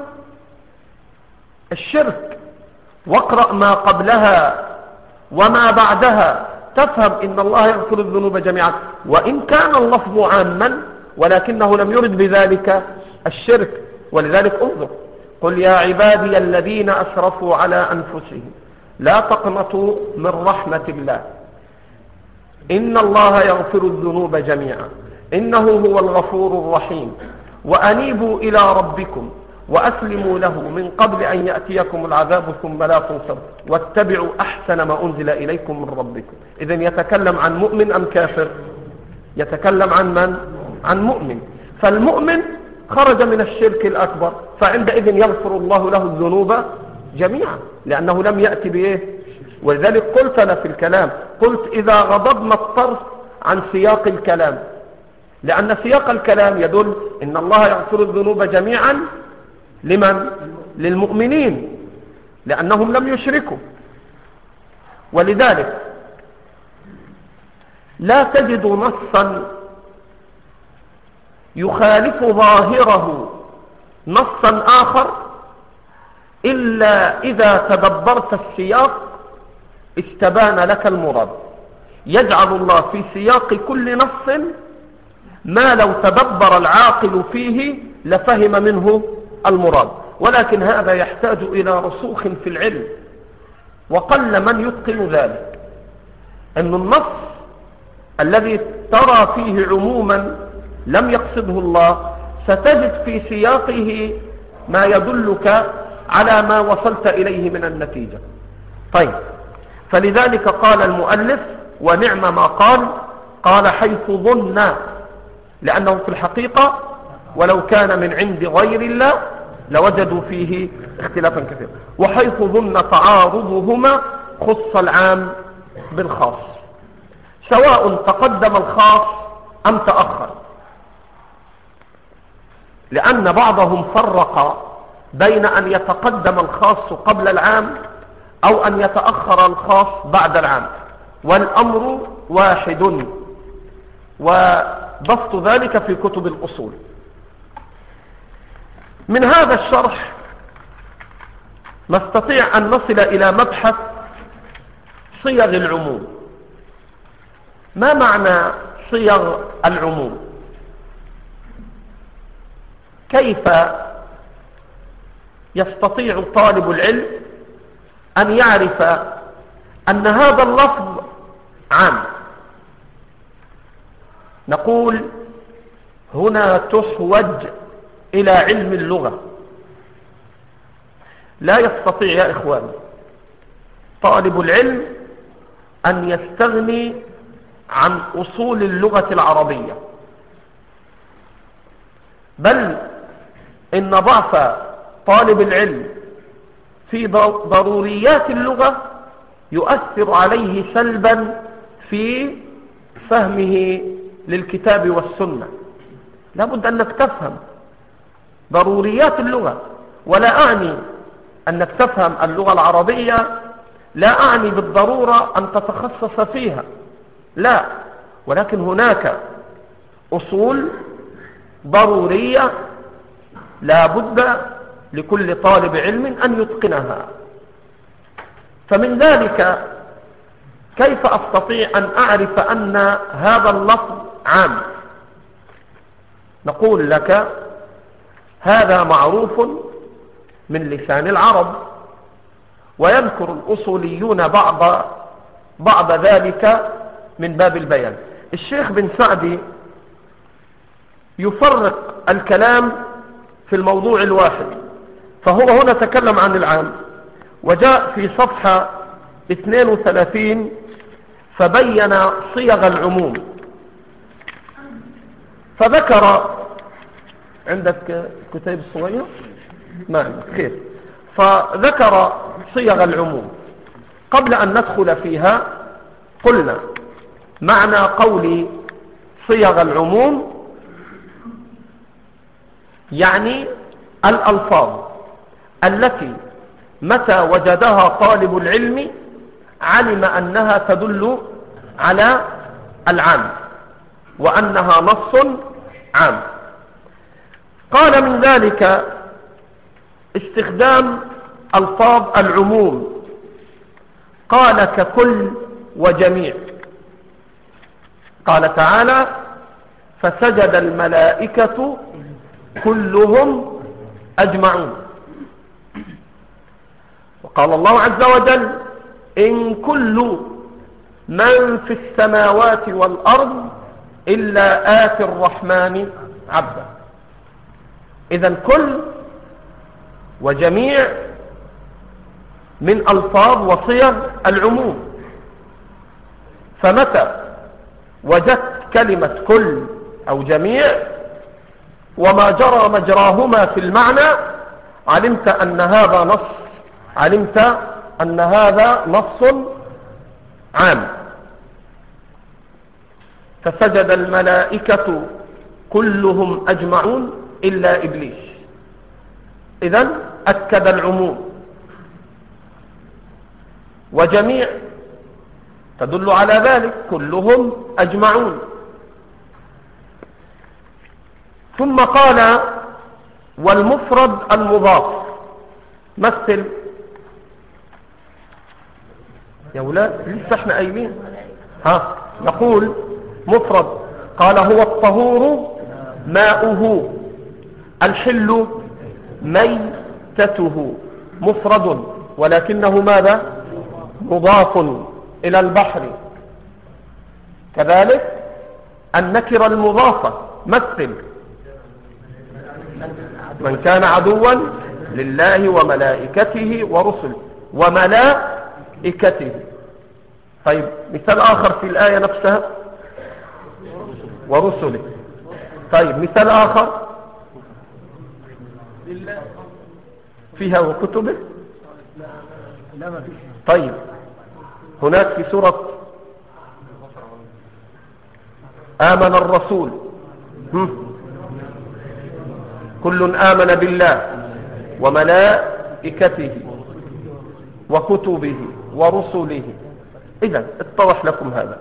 الشرك، واقرأ ما قبلها وما بعدها تفهم إن الله يغفر الذنوب جميعا، وإن كان اللفظ عاما ولكنه لم يرد بذلك الشرك. ولذلك انظر قل يا عبادي الذين أسرفوا على أنفسهم لا تقنطوا من رحمة الله إن الله يغفر الذنوب جميعا إنه هو الغفور الرحيم وأنيبوا إلى ربكم وأسلموا له من قبل أن يأتيكم العذاب ثم لا تنصروا واتبعوا أحسن ما أنزل إليكم من ربكم. إذن يتكلم عن مؤمن أم كافر؟ يتكلم عن من؟ عن مؤمن. فالمؤمن خرج من الشرك الأكبر، فعندئذ يغفر الله له الذنوب جميعا لأنه لم يأتي بإيه. ولذلك قلت أنا في الكلام، قلت إذا غضبنا الطرف عن سياق الكلام، لأن سياق الكلام يدل إن الله يغفر الذنوب جميعا لمن؟ للمؤمنين، لأنهم لم يشركوا. ولذلك لا تجد نصا يخالف ظاهره نصا آخر إلا إذا تدبرت السياق استبان لك المراد. يجعل الله في سياق كل نص ما لو تدبر العاقل فيه لفهم منه المراد، ولكن هذا يحتاج إلى رسوخ في العلم، وقل من يتقن ذلك. أن النص الذي ترى فيه عموما لم يقصده الله ستجد في سياقه ما يدلك على ما وصلت إليه من النتيجة. طيب، فلذلك قال المؤلف ونعم ما قال، قال حيث ظن، لأنه في الحقيقة ولو كان من عند غير الله لوجدوا فيه اختلافا كثيرا. وحيث ظن تعارضهما خص العام بالخاص، سواء تقدم الخاص أم تأخر، لأن بعضهم فرق بين أن يتقدم الخاص قبل العام أو أن يتأخر الخاص بعد العام، والأمر واحد، وبسط ذلك في كتب الأصول. من هذا الشرح نستطيع أن نصل إلى مبحث صيغ العموم. ما معنى صيغ العموم؟ كيف يستطيع طالب العلم أن يعرف أن هذا اللفظ عام؟ نقول هنا تحوج إلى علم اللغة. لا يستطيع يا إخوان طالب العلم أن يستغني عن أصول اللغة العربية، بل إن ضعف طالب العلم في ضروريات اللغة يؤثر عليه سلبا في فهمه للكتاب والسنة. لا بد أنك تفهم ضروريات اللغة، ولا أعني أنك تفهم اللغة العربية، لا أعني بالضرورة أن تتخصص فيها، لا، ولكن هناك أصول ضرورية لا بد لكل طالب علم أن يتقنها. فمن ذلك كيف أستطيع أن أعرف أن هذا اللفظ عام؟ نقول لك هذا معروف من لسان العرب، ويذكر الأصوليون بعض بعض ذلك من باب البيان. الشيخ بن سعدي يفرق الكلام في الموضوع الواحد، فهو هنا تكلم عن العام، وجاء في صفحة اثنين وثلاثين فبين صيغ العموم، فذكر عندك كتاب الصغير ما عندك خير، فذكر صيغ العموم. قبل أن ندخل فيها قلنا معنى قول صيغ العموم يعني الألفاظ التي متى وجدها طالب العلم علم أنها تدل على العام وأنها نص عام. قال من ذلك استخدام ألفاظ العموم، قال ككل وجميع. قال تعالى فسجد الملائكة كلهم أجمعون. وقال الله عز وجل إن كل من في السماوات والأرض إلا آتي الرحمن عبدا. إذن كل وجميع من ألفاظ وصيغ العموم، فمتى وجدت كلمة كل أو جميع وما جرى مجراهما في المعنى علمت أن هذا نص علمت أن هذا نص عام. فسجد الملائكة كلهم أجمعون إلا إبليس. إذن أكد العموم، وجميع تدل على ذلك، كلهم أجمعون. ثم قال والمفرد المضاف. مثل يا ولاد، لسه احنا قايلين. ها نقول مفرد، قال هو الطهور ماؤه، الحل ميتته. مفرد ولكنه ماذا؟ مضاف إلى البحر. كذلك النكرة المضافة. مثل من كان عدوا لله وملائكته ورسله وملائكته. طيب مثال آخر في الآية نفسها ورسله. طيب مثال آخر فيها وكتبه. طيب هناك في سورة آمن الرسول، كل آمن بالله وملائكته وكتبه ورسله. إذن اتضح لكم هذا.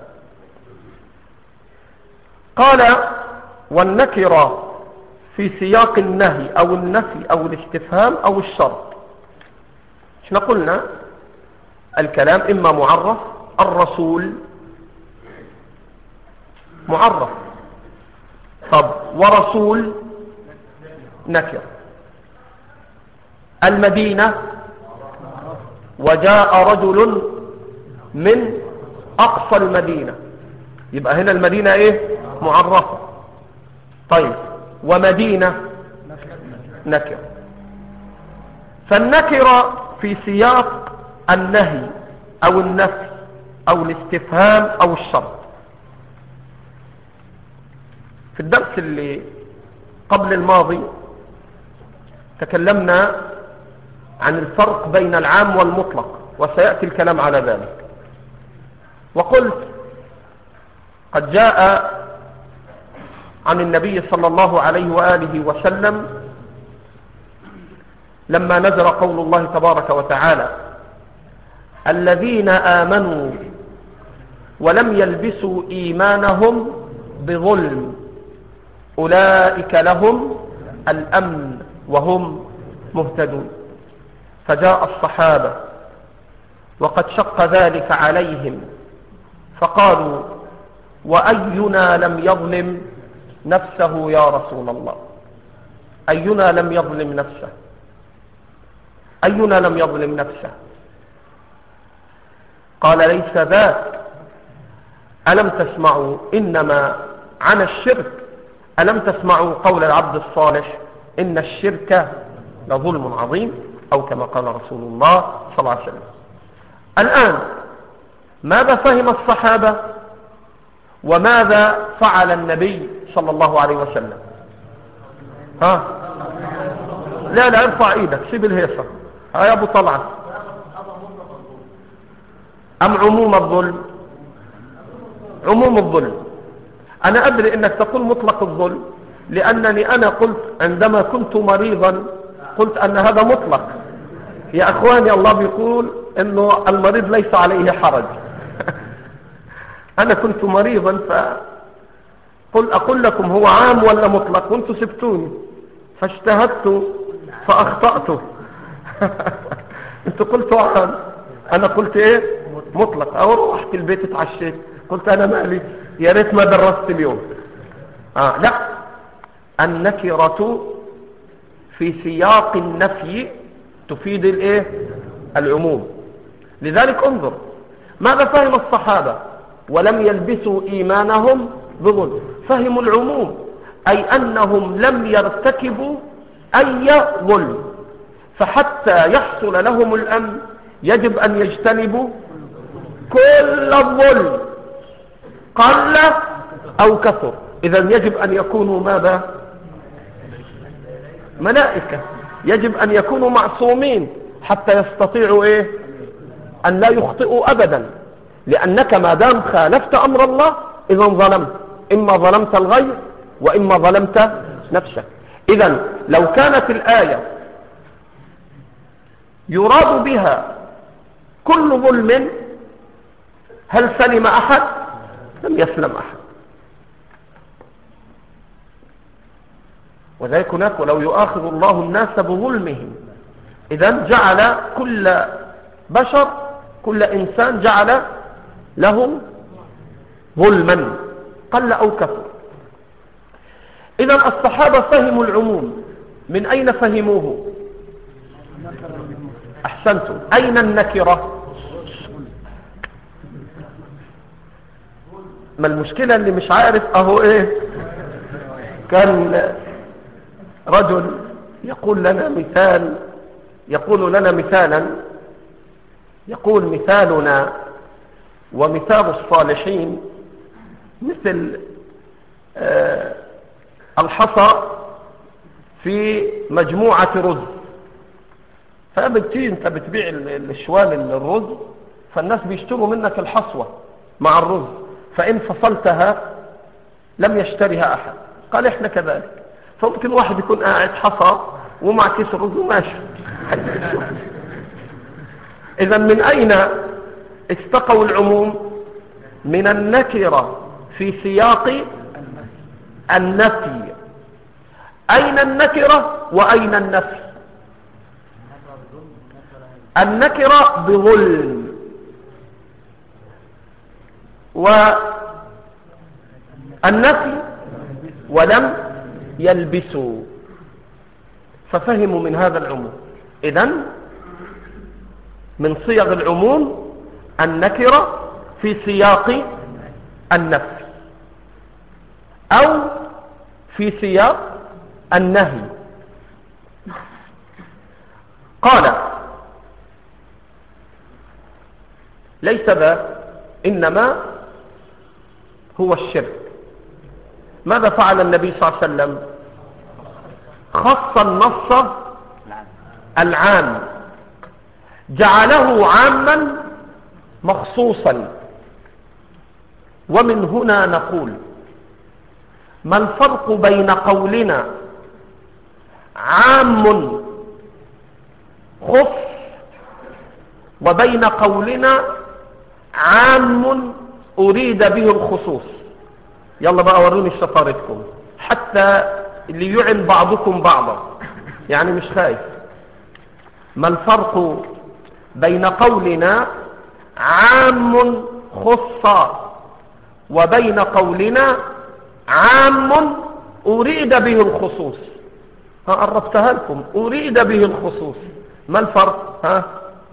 قال والنكرة في سياق النهي أو النفي أو الاستفهام أو الشرط. احنا قلنا الكلام إما معرف، الرسول معرف، طب ورسول نكر. المدينة وجاء رجل من أقصى المدينة، يبقى هنا المدينة ايه؟ معرفة. طيب ومدينة نكر. فالنكرة في سياق النهي أو النفي أو الاستفهام أو الشرط. في الدرس اللي قبل الماضي تكلمنا عن الفرق بين العام والمطلق، وسيأتي الكلام على ذلك. وقلت قد جاء عن النبي صلى الله عليه وآله وسلم لما نزل قول الله تبارك وتعالى الذين آمنوا ولم يلبسوا إيمانهم بظلم أولئك لهم الأمن وهم مهتدون. فجاء الصحابة وقد شق ذلك عليهم فقالوا وأينا لم يظلم نفسه يا رسول الله؟ أينا لم يظلم نفسه؟ أينا لم يظلم نفسه؟ قال ليس ذاك، ألم تسمعوا إنما عن الشرك، ألم تسمعوا قول العبد الصالح إن الشرك لظلم عظيم، أو كما قال رسول الله صلى الله عليه وسلم. الآن ماذا فهم الصحابة وماذا فعل النبي صلى الله عليه وسلم؟ ها لا لا ارفع ايدك، سيب الهيصة. ها يا ابو طلعت، ام عموم الظلم؟ عموم الظلم. انا ادري انك تقول مطلق الظلم، لانني انا قلت عندما كنت مريضا قلت ان هذا مطلق. يا اخواني الله بيقول انه المريض ليس عليه حرج. انا كنت مريضا فقل اقول لكم هو عام ولا مطلق، وانتم سبتوني فاجتهدت فاخطأت. انتوا قلتوا عام، انا قلت ايه؟ مطلق. او رحت البيت اتعشيت قلت انا مالي، يا ريت ما درست اليوم. آه لا، النكرة في سياق النفي تفيد الايه؟ العموم. لذلك انظر ماذا فهم الصحابة ولم يلبسوا إيمانهم بظلم. فهموا العموم، أي أنهم لم يرتكبوا أي ظلم، فحتى يحصل لهم الأمن يجب أن يجتنبوا كل الظلم قل أو كثر. إذن يجب أن يكونوا ماذا؟ ملائكة. يجب أن يكونوا معصومين حتى يستطيعوا إيه؟ أن لا يخطئوا أبدا، لأنك ما دام خالفت أمر الله إذن ظلمت. إما ظلمت الغير وإما ظلمت نفسك. إذن لو كانت الآية يراد بها كل ظلم هل سلم أحد؟ لم يسلم أحد. وذلك هناك ولو يؤاخذ الله الناس بظلمهم، إذن جعل كل بشر كل إنسان جعل له ظلما قل أو كثر. إذن الصحابة فهموا العموم. من أين فهموه؟ أحسنتم. أين النكرة؟ ما المشكلة اللي مش عارف أهو إيه؟ كان رجل يقول لنا مثال يقول لنا مثالا يقول مثالنا ومثال الصالحين مثل آه الحصى في مجموعة رز. فبتيجي انت بتبيع الشوال الرز، فالناس بيشتروا منك الحصوة مع الرز، فإن فصلتها لم يشتريها أحد. قال إحنا كذلك. فممكن واحد يكون قاعد حصى ومع كيس الرز وماشي. إذا من أين استقوا العموم؟ من النكرة في سياق النفي. أين النكرة وأين النفي؟ النكرة بظلم والنفي ولم يلبسوا، ففهموا من هذا العموم. إذن من صيغ العموم النكرة في سياق النفي أو في سياق النهي. قال ليس ذا، إنما هو الشرك. ماذا فعل النبي صلى الله عليه وسلم؟ خص النص العام، جعله عاما مخصوصا. ومن هنا نقول ما الفرق بين قولنا عام خص وبين قولنا عام أريد به الخصوص؟ يلا بقى وروني شطارتكم حتى اللي يعن بعضكم بعضا، يعني مش خايف. ما الفرق بين قولنا عام خص وبين قولنا عام أريد به الخصوص؟ ها قربتها لكم، أريد به الخصوص. ما الفرق؟ ها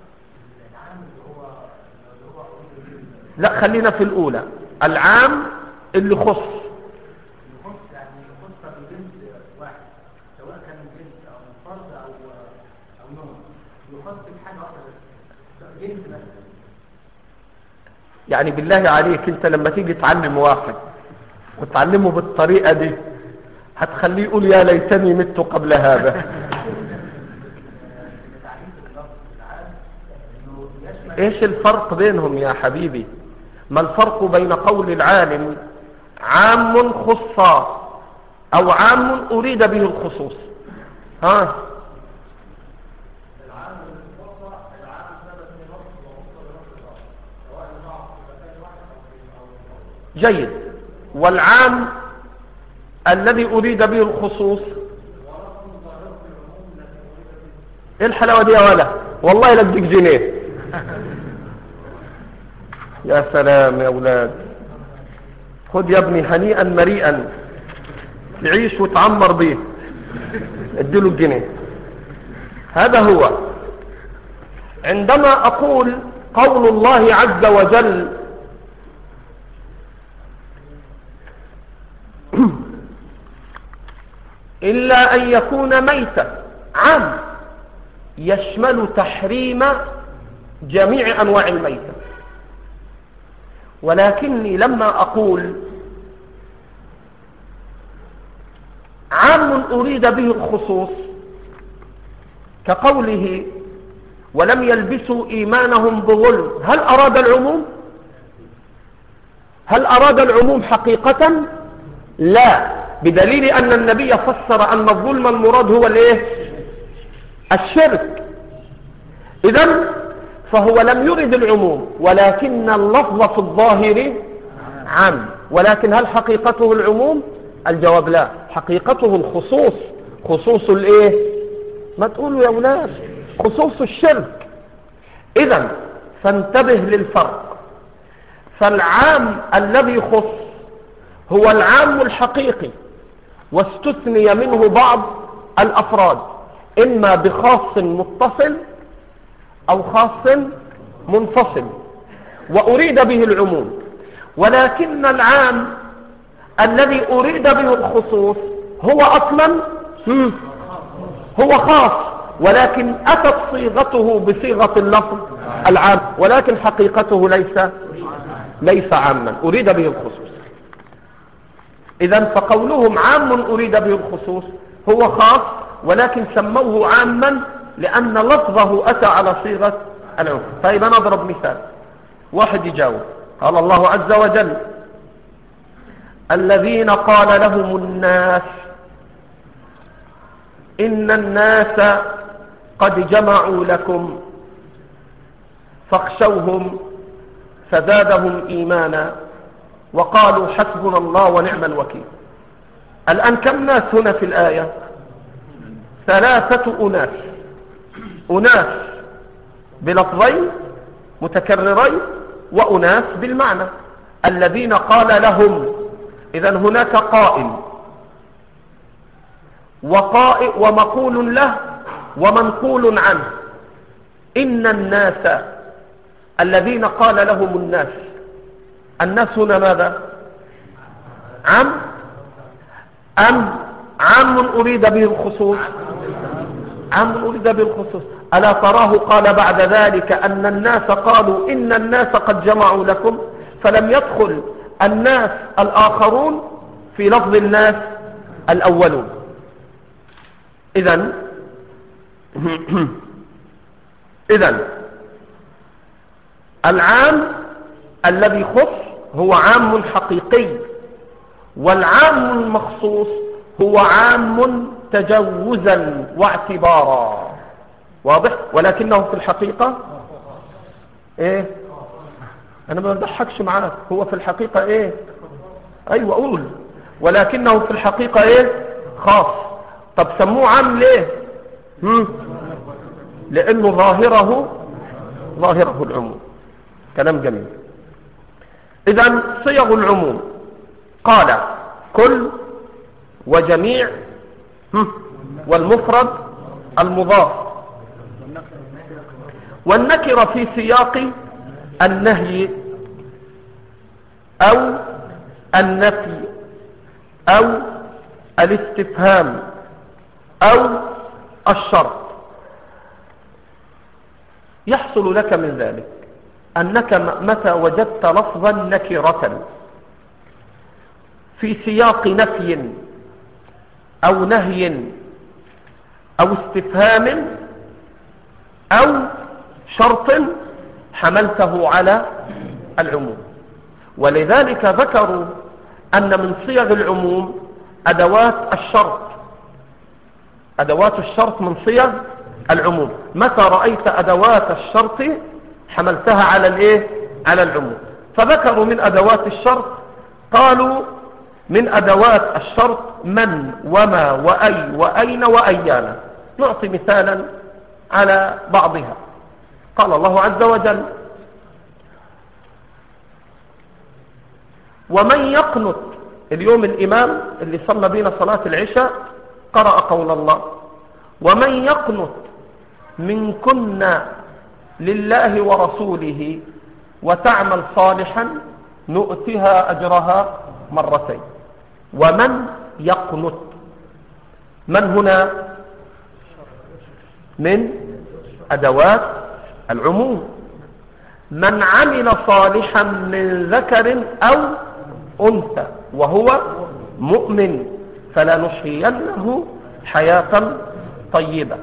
لا، خلينا في الأولى. العام اللي خص، يعني خص بجنس واحد، سواء كان جنس أو فرد أو أو نوع، يخص بحاجة واحدة جنس بس. يعني بالله عليك انت لما تيجي تعلم واحد وتعلمه بالطريقة دي هتخليه يقول يا ليتني مت قبل هذا. ايش الفرق بينهم يا حبيبي؟ ما الفرق بين قول العالم عام خص او عام اريد به الخصوص؟ ها جيد. والعام الذي أريد به الخصوص ايه الحلاوة دي يا ولا؟ والله لديك جنيه. يا سلام يا أولاد، خد يا ابني هنيئا مريئا تعيش وتعمر به، اديله الجنيه. هذا هو. عندما أقول قول الله عز وجل إلا أن يكون ميتا، عام يشمل تحريم جميع أنواع الميتة. ولكني لما أقول عام أريد به الخصوص كقوله ولم يلبسوا إيمانهم بظلم، هل أراد العموم؟ هل أراد العموم حقيقة؟ لا، بدليل أن النبي فسر أن الظلم المراد هو الايه؟ الشرك. إذن فهو لم يرد العموم، ولكن اللفظ في الظاهر عام، ولكن هل حقيقته العموم؟ الجواب لا، حقيقته الخصوص. خصوص الايه؟ ما تقولوا يا أولاد، خصوص الشرك. إذن فانتبه للفرق. فالعام الذي يخص هو العام الحقيقي، واستثني منه بعض الأفراد، إما بخاص متصل أو خاص منفصل، وأريد به العموم. ولكن العام الذي أريد به الخصوص هو أصلا هو خاص، ولكن أتت صيغته بصيغة اللفظ العام، ولكن حقيقته ليس ليس عاما، أريد به الخصوص. إذن فقولهم عام أريد به الخصوص هو خاص، ولكن سموه عاما لأن لفظه أتى على صيغة العموم. طيب أنا أضرب مثال، واحد يجاوب. قال الله عز وجل: الذين قال لهم الناس إن الناس قد جمعوا لكم فاخشوهم فزادهم إيمانا وقالوا حسبنا الله ونعم الوكيل. الآن كم ناس هنا في الآية؟ ثلاثة أناس، أناس بلفظين متكررين وأناس بالمعنى. الذين قال لهم، إذن هناك قائل وقائل ومقول له ومنقول عنه. إن الناس، الذين قال لهم الناس، الناس هنا ماذا؟ عام أم عام أريد به الخصوص؟ عام أريد به الخصوص. ألا تراه قال بعد ذلك أن الناس قالوا إن الناس قد جمعوا لكم، فلم يدخل الناس الآخرون في لفظ الناس الأولون. إذن إذن العام الذي خص هو عام حقيقي، والعام المخصوص هو عام تجوزا واعتبارا. واضح؟ ولكنه في الحقيقة ايه؟ انا ما بضحكش معاك، هو في الحقيقة ايه؟ ايوه قول. ولكنه في الحقيقة ايه؟ خاص. طب سموه عام ليه؟ هم؟ لانه ظاهره ظاهره العموم. كلام جميل. اذن صيغ العموم قال كل وجميع والمفرد المضاف، والنكرة في سياق النهي أو النفي أو الاستفهام أو الشرط. يحصل لك من ذلك أنك متى وجدت لفظا نكرة في سياق نفي أو نهي أو استفهام أو شرط حملته على العموم. ولذلك ذكروا أن من صيغ العموم أدوات الشرط. أدوات الشرط من صيغ العموم. متى رأيت أدوات الشرط حملتها على الإيه؟ على العموم. فذكروا من أدوات الشرط، قالوا من أدوات الشرط من وما وأي وأين وأيانا. نعطي مثالا على بعضها. قال الله عز وجل: ومن يقنط. اليوم الإمام اللي صلى بنا صلاة العشاء قرأ قول الله: ومن يقنط منكن لله ورسوله وتعمل صالحا نؤتها أجرها مرتين. ومن يقنط، من هنا من أدوات العموم. من عمل صالحا من ذكر أو أنثى وهو مؤمن فلنحيينه حياة طيبة.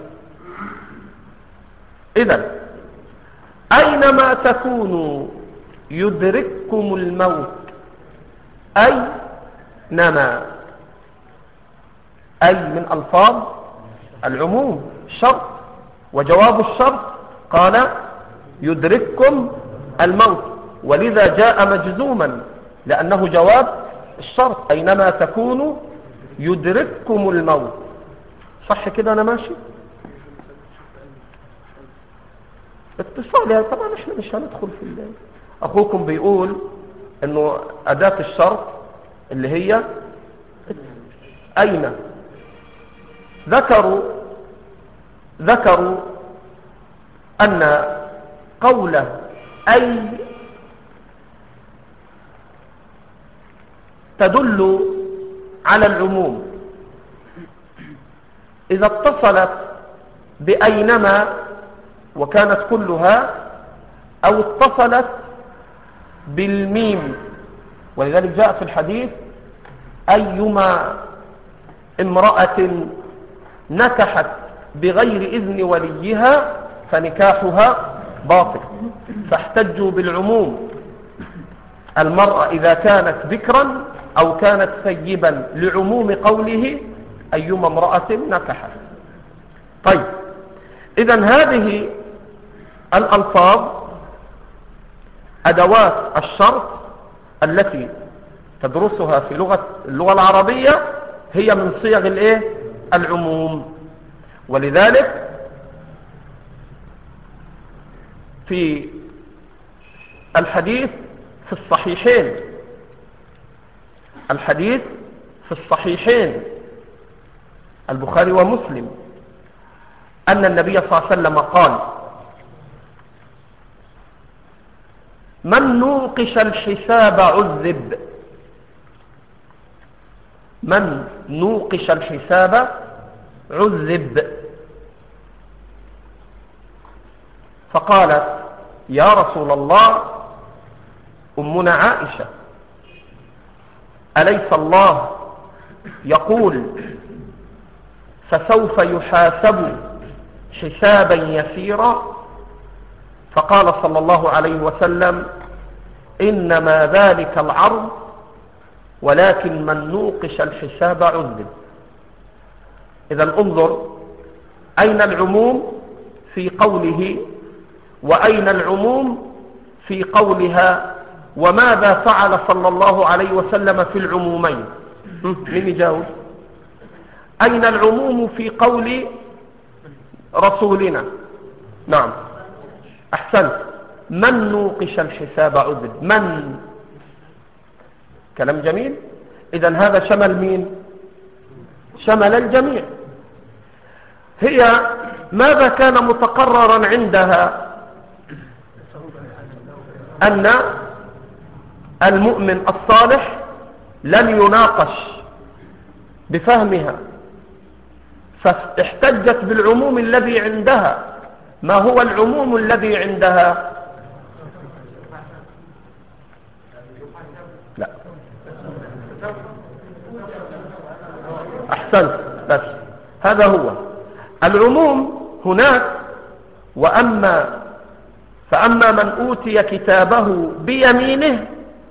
إذن أينما تكونوا يدرككم الموت، أي نما، أي من ألفاظ العموم شرط، وجواب الشرط قال يدرككم الموت، ولذا جاء مجزوما لأنه جواب الشرط، أينما تكونوا يدرككم الموت. صح كده أنا ماشي؟ اتصال يعني طبعا احنا مش هندخل في الليل. أخوكم بيقول انه أداة الشرط اللي هي أين، ذكروا ذكروا أن قوله أي تدل على العموم إذا اتصلت بأينما وكانت كلها، أو اتصلت بالميم، ولذلك جاء في الحديث أيما امرأة نكحت بغير إذن وليها فنكاحها باطل، فاحتجوا بالعموم المرأة إذا كانت ذكرا أو كانت ثيبا لعموم قوله أيما امرأة نكحت. طيب إذن هذه الألفاظ أدوات الشرط التي تدرسها في لغة اللغة العربية هي من صيغ الايه العموم. ولذلك في الحديث في الصحيحين الحديث في الصحيحين البخاري ومسلم أن النبي صلى الله عليه وسلم قال من نوقش الحساب عذب، من نوقش الحساب عذب. فقالت يا رسول الله أمنا عائشة أليس الله يقول فسوف يحاسب حسابا يسيرا؟ فقال صلى الله عليه وسلم إنما ذلك العرض ولكن من نوقش الحساب عذب. إذا انظر أين العموم في قوله، وأين العموم في قولها، وماذا فعل صلى الله عليه وسلم في العمومين؟ من يجاوب؟ أين العموم في قول رسولنا؟ نعم أحسنت. من نوقش الحساب عذب، من، كلام جميل. إذن هذا شمل مين؟ شمل الجميع. هي ماذا كان متقررا عندها؟ أن المؤمن الصالح لن يناقش بفهمها، فاحتجت بالعموم الذي عندها. ما هو العموم الذي عندها؟ لا أحسنت، بس هذا هو العموم هناك. وأما فأما من أوتي كتابه بيمينه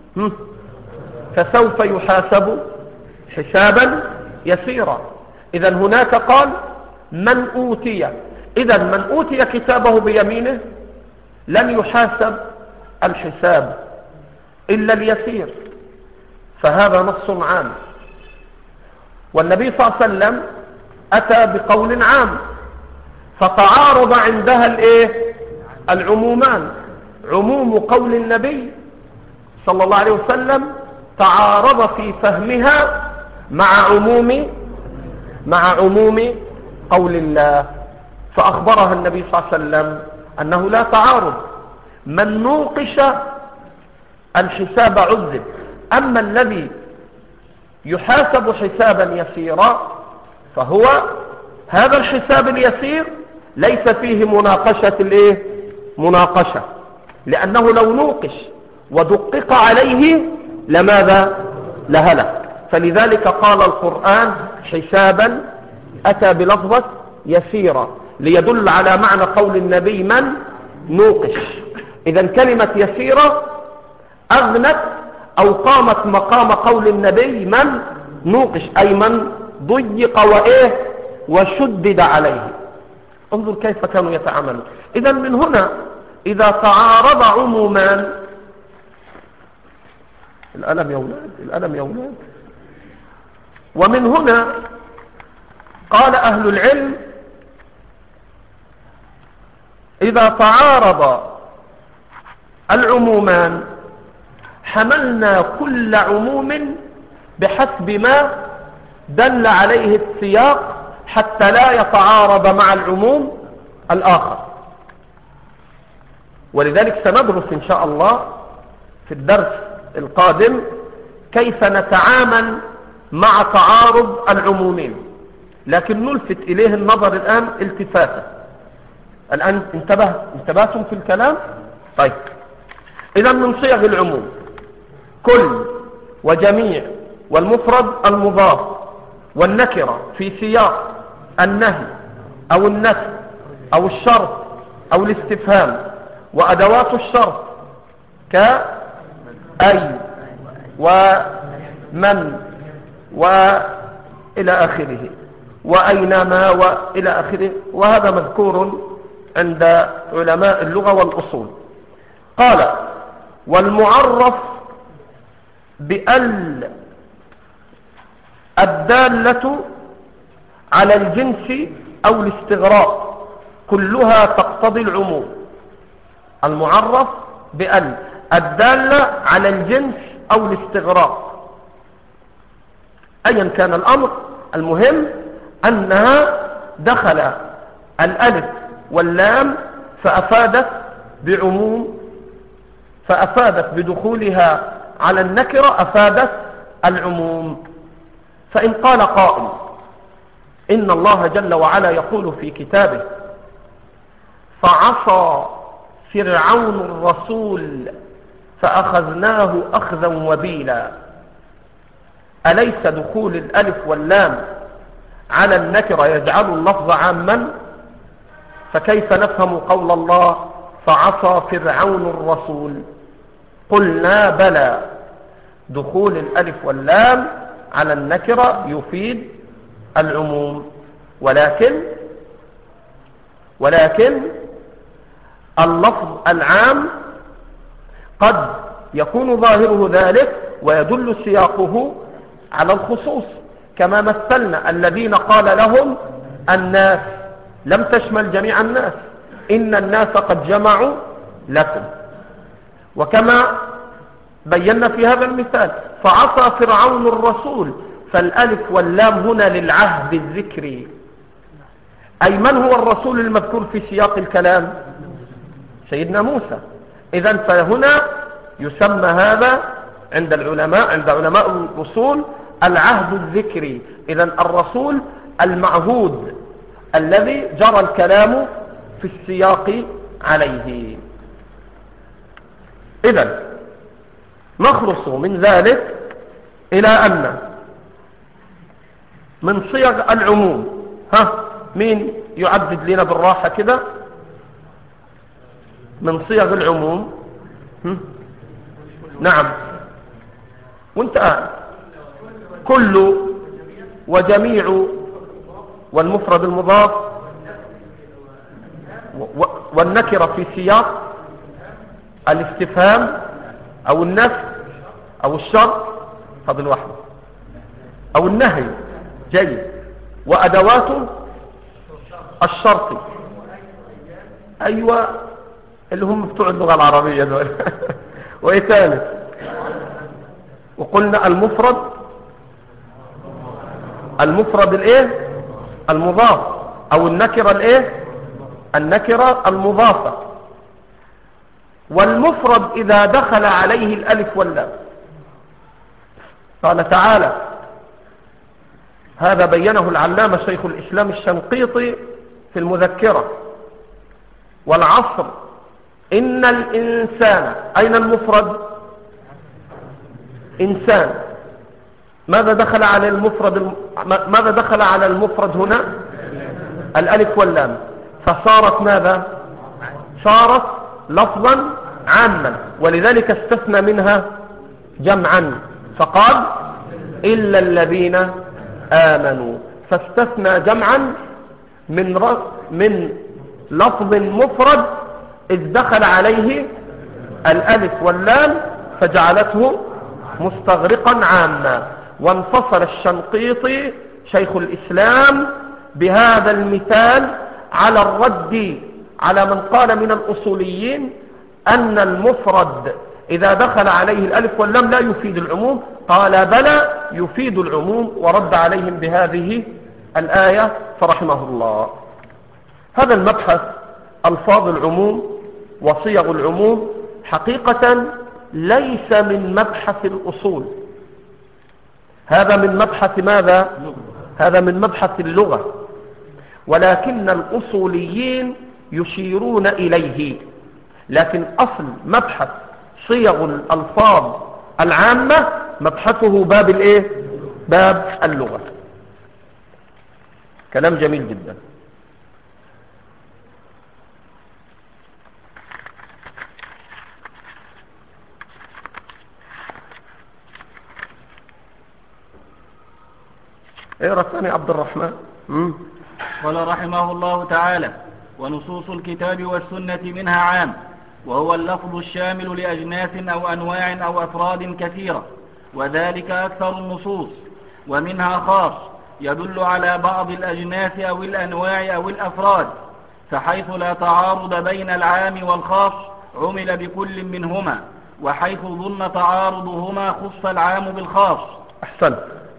فسوف يحاسب حسابا يسيرا. إذن هناك قال من أوتي، إذن من أوتي كتابه بيمينه لن يحاسب الحساب إلا اليسير، فهذا نص عام. والنبي صلى الله عليه وسلم أتى بقول عام، فتعارض عندها الايه العمومان. عموم قول النبي صلى الله عليه وسلم تعارض في فهمها مع عموم مع عموم قول الله، فأخبرها النبي صلى الله عليه وسلم أنه لا تعارض. من نوقش الحساب عذب. أما الذي يحاسب حسابا يسيرا فهو هذا الحساب اليسير ليس فيه مناقشة الايه مناقشة، لأنه لو نوقش ودقق عليه لماذا لهلك. فلذلك قال القرآن حسابا، أتى بلفظة يسيرا ليدل على معنى قول النبي من نوقش. إذا كلمة يسيرة أغنت أو قامت مقام قول النبي من نوقش، أي من ضيق وإيه وشدد عليه. انظر كيف كانوا يتعاملون. إذا من هنا إذا تعارض عمومان، الألم يا أولاد، الألم يا أولاد. ومن هنا قال أهل العلم إذا تعارض العمومان حملنا كل عموم بحسب ما دل عليه السياق حتى لا يتعارض مع العموم الآخر. ولذلك سندرس إن شاء الله في الدرس القادم كيف نتعامل مع تعارض العمومين، لكن نلفت إليه النظر الآن التفاتا. الآن انتبه انتبهتم في الكلام؟ طيب، إذا من صيغ العموم كل وجميع والمفرد المضاف والنكرة في سياق النهي أو النفي أو الشرط أو الاستفهام وأدوات الشرط كأي ومن وإلى آخره وأينما وإلى آخره، وهذا مذكور عند علماء اللغة والأصول. قال والمعرف بأل الدالة على الجنس أو الاستغراق كلها تقتضي العموم. المعرف بأل الدالة على الجنس أو الاستغراق، أيا كان الأمر، المهم أنها دخل الألف واللام فأفادت بعموم، فأفادت بدخولها على النكرة أفادت العموم. فإن قال قائل إن الله جل وعلا يقول في كتابه فعصى فرعون الرسول فأخذناه أخذا وبيلا، أليس دخول الألف واللام على النكرة يجعل اللفظ عاما؟ فكيف نفهم قول الله فعصى فرعون الرسول؟ قلنا بلى، دخول الألف واللام على النكرة يفيد العموم، ولكن ولكن اللفظ العام قد يكون ظاهره ذلك ويدل سياقه على الخصوص، كما مثلنا الذين قال لهم الناس لم تشمل جميع الناس، إن الناس قد جمعوا لكم. وكما بينا في هذا المثال فعصى فرعون الرسول، فالألف واللام هنا للعهد الذكري، أي من هو الرسول المذكور في سياق الكلام؟ سيدنا موسى. إذن فهنا يسمى هذا عند العلماء عند علماء الأصول العهد الذكري. إذن الرسول المعهود الذي جرى الكلام في السياق عليه. إذن نخلص من ذلك إلى أن من صيغ العموم، ها مين يعدد لنا بالراحة كده من صيغ العموم؟ هم؟ نعم وانت قاعد كل وجميع والمفرد المضاف والنكرة في سياق الاستفهام أو النفي أو الشرط، فضل واحد، أو النهي، جيد، وأدوات الشرط، أيوة اللي هم بتوع اللغة العربية دول وإيه ثالث؟ وقلنا المفرد المفرد الايه المضاف او النكرة الايه النكرة المضافة. والمفرد اذا دخل عليه الالف واللام قال تعالى، هذا بينه العلامة شيخ الاسلام الشنقيطي في المذكرة، والعصر ان الانسان، اين المفرد؟ انسان. ماذا دخل على المفرد ماذا دخل على المفرد هنا؟ الالف واللام، فصارت ماذا؟ صارت لفظا عاما، ولذلك استثنى منها جمعا فقال إلا الذين آمنوا، فاستثنى جمعا من من لفظ مفرد إذ دخل عليه الألف واللام فجعلته مستغرقا عاما. وانفصل الشنقيطي شيخ الإسلام بهذا المثال على الرد على من قال من الأصوليين أن المفرد إذا دخل عليه الألف واللام لا يفيد العموم. قال بلى يفيد العموم، ورد عليهم بهذه الآية فرحمه الله. هذا المبحث ألفاظ العموم وصيغ العموم حقيقة ليس من مبحث الأصول، هذا من مبحث ماذا؟ هذا من مبحث اللغة، ولكن الأصوليين يشيرون إليه. لكن أصل مبحث صيغ الألفاظ العامة مبحثه باب الإيه؟ باب اللغة. كلام جميل جدا. اقرأ الثاني عبد الرحمن. مم. قال رحمه الله تعالى: ونصوص الكتاب والسنة منها عام، وهو اللفظ الشامل لأجناس أو أنواع أو أفراد كثيرة، وذلك أكثر النصوص. ومنها خاص يدل على بعض الأجناس أو الأنواع أو الأفراد، فحيث لا تعارض بين العام والخاص عمل بكل منهما، وحيث ظن تعارضهما خص العام بالخاص. أحسن.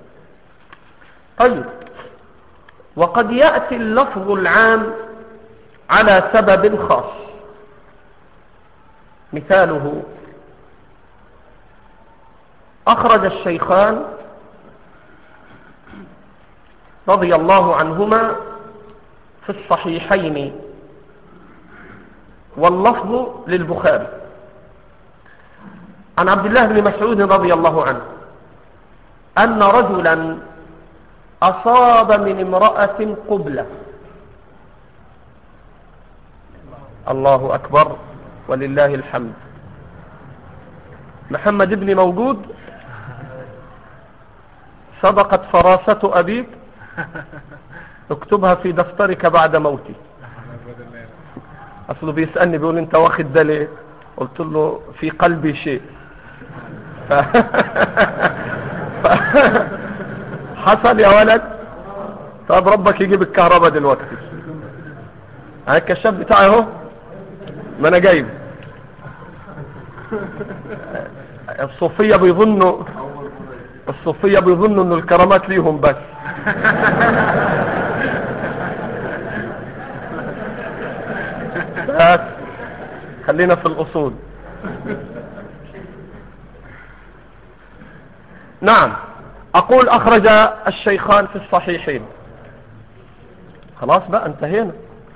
طيب، وقد يأتي اللفظ العام على سبب خاص. مثاله: أخرج الشيخان رضي الله عنهما في الصحيحين، واللفظ للبخاري، عن عبد الله بن مسعود رضي الله عنه أن رجلا أصاب من امرأة قبلة. الله أكبر ولله الحمد. محمد ابن موجود؟ صدقت فراسة أبيك، اكتبها في دفترك بعد موتي. أصله بيسألني بيقول انت واخد ده ليه؟ قلت له في قلبي شيء. ف... ف... حصل يا ولد. طب ربك يجيب الكهرباء دلوقتي. هاي الكشاف بتاعي اهو، ما انا جايب. الصوفية بيظنوا الصوفية بيظنوا ان الكرامات ليهم بس. بس خلينا في الاصول. نعم، اقول اخرج الشيخان في الصحيحين. خلاص بقى انتهينا.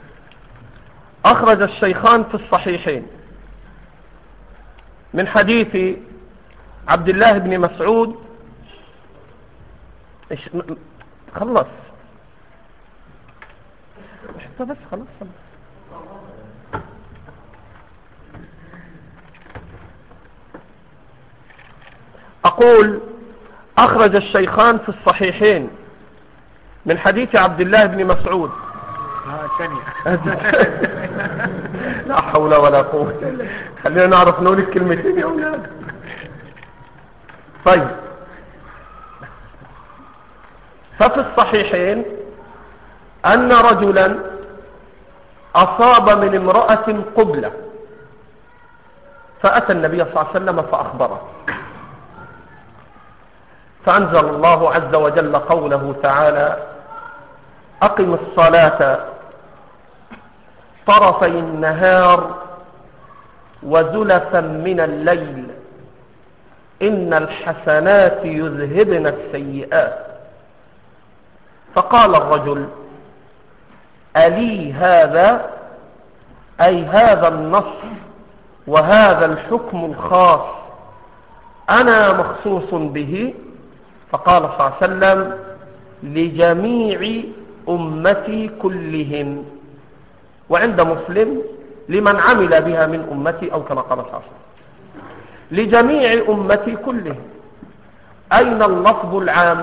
اخرج الشيخان في الصحيحين من حديث عبد الله بن مسعود. خلص بس خلاص خلص. اقول اخرج الشيخان في الصحيحين من حديث عبد الله بن مسعود. لا حول ولا قوة. خلينا نعرف نقول الكلمتين يا اولاد. طيب، ففي الصحيحين ان رجلا اصاب من امرأة قبلة، فاتى النبي صلى الله عليه وسلم فاخبره، فانزل الله عز وجل قوله تعالى: اقم الصلاة طرفي النهار وزلفا من الليل إن الحسنات يذهبن السيئات. فقال الرجل: ألي هذا؟ أي هذا النص وهذا الحكم الخاص أنا مخصوص به؟ فقال صلى الله عليه وسلم: لجميع أمتي كلهم. وعند مسلم: لمن عمل بها من أمتي، أو كما قال صلى الله عليه وسلم. لجميع أمتي كلهم. أين اللفظ العام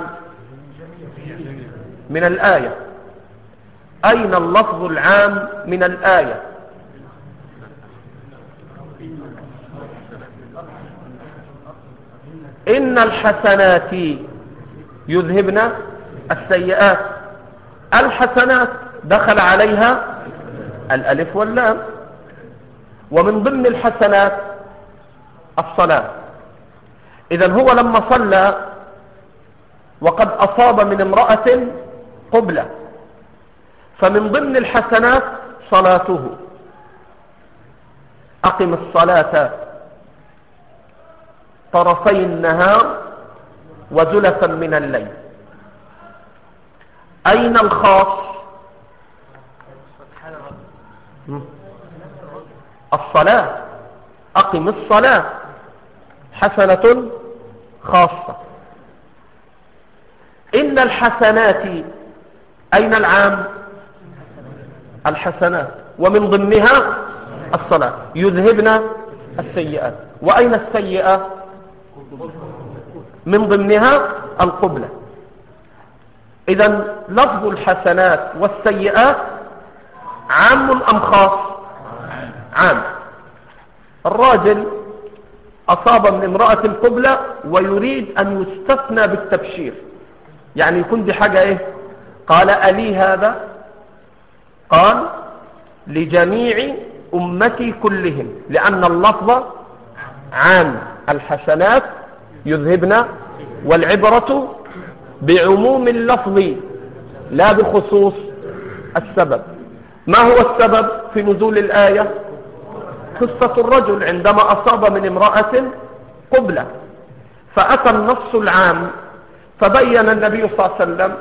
من الآية؟ أين اللفظ العام من الآية؟ إن الحسنات يذهبن السيئات. الحسنات دخل عليها الألف واللام، ومن ضمن الحسنات الصلاة. إذن هو لما صلى وقد أصاب من امرأة قبلة، فمن ضمن الحسنات صلاته. أقم الصلاة طرفي النهار وزلفا من الليل. أين الخاص؟ الصلاة. أقم الصلاة حسنة خاصة. إن الحسنات، أين العام؟ الحسنات، ومن ضمنها الصلاة. يذهبن السيئات. وأين السيئة؟ من ضمنها القبلة. إذن لفظ الحسنات والسيئات عام أم خاص؟ عام. الراجل أصاب من امرأة القبلة ويريد أن يستثنى بالتبشير، يعني يكون دي حاجة إيه؟ قال ألي هذا؟ قال لجميع أمتي كلهم، لأن اللفظ عام. الحسنات يذهبن، والعبرة بعموم اللفظ لا بخصوص السبب. ما هو السبب في نزول الآية؟ قصة الرجل عندما أصاب من امرأة قبلة، فأتى النص العام فبين النبي صلى الله عليه وسلم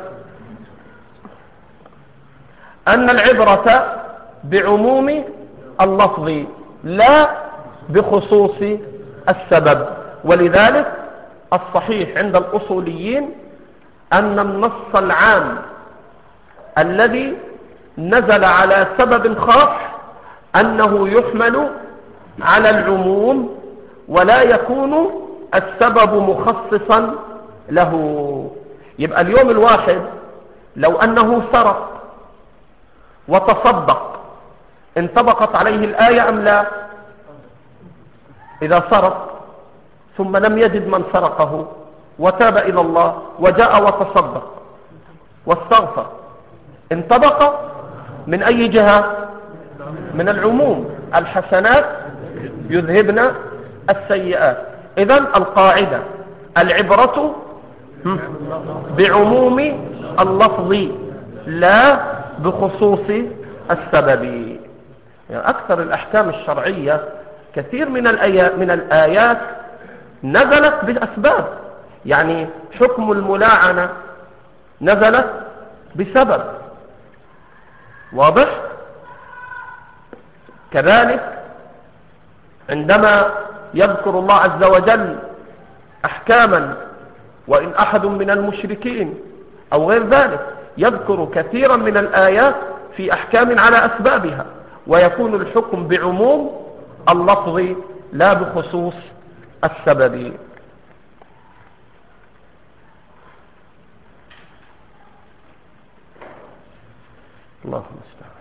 أن العبرة بعموم اللفظ لا بخصوص السبب. ولذلك الصحيح عند الأصوليين أن النص العام الذي نزل على سبب خاص أنه يحمل على العموم، ولا يكون السبب مخصصا له. يبقى اليوم الواحد لو أنه سرق وتصدق انطبقت عليه الآية أم لا؟ إذا سرق ثم لم يجد من سرقه وتاب إلى الله وجاء وتصدق واستغفر، انطبق من أي جهة؟ من العموم. الحسنات يذهبن السيئات. إذن القاعدة العبرة بعموم اللفظ لا بخصوص السبب. يعني أكثر الأحكام الشرعية كثير من الآيات, من الآيات نزلت بأسباب. يعني حكم الملاعنة نزلت بسبب واضح. كذلك عندما يذكر الله عز وجل أحكاما، وإن أحد من المشركين أو غير ذلك، يذكر كثيرا من الآيات في أحكام على أسبابها، ويكون الحكم بعموم اللفظ لا بخصوص السبب. اللهم استعان.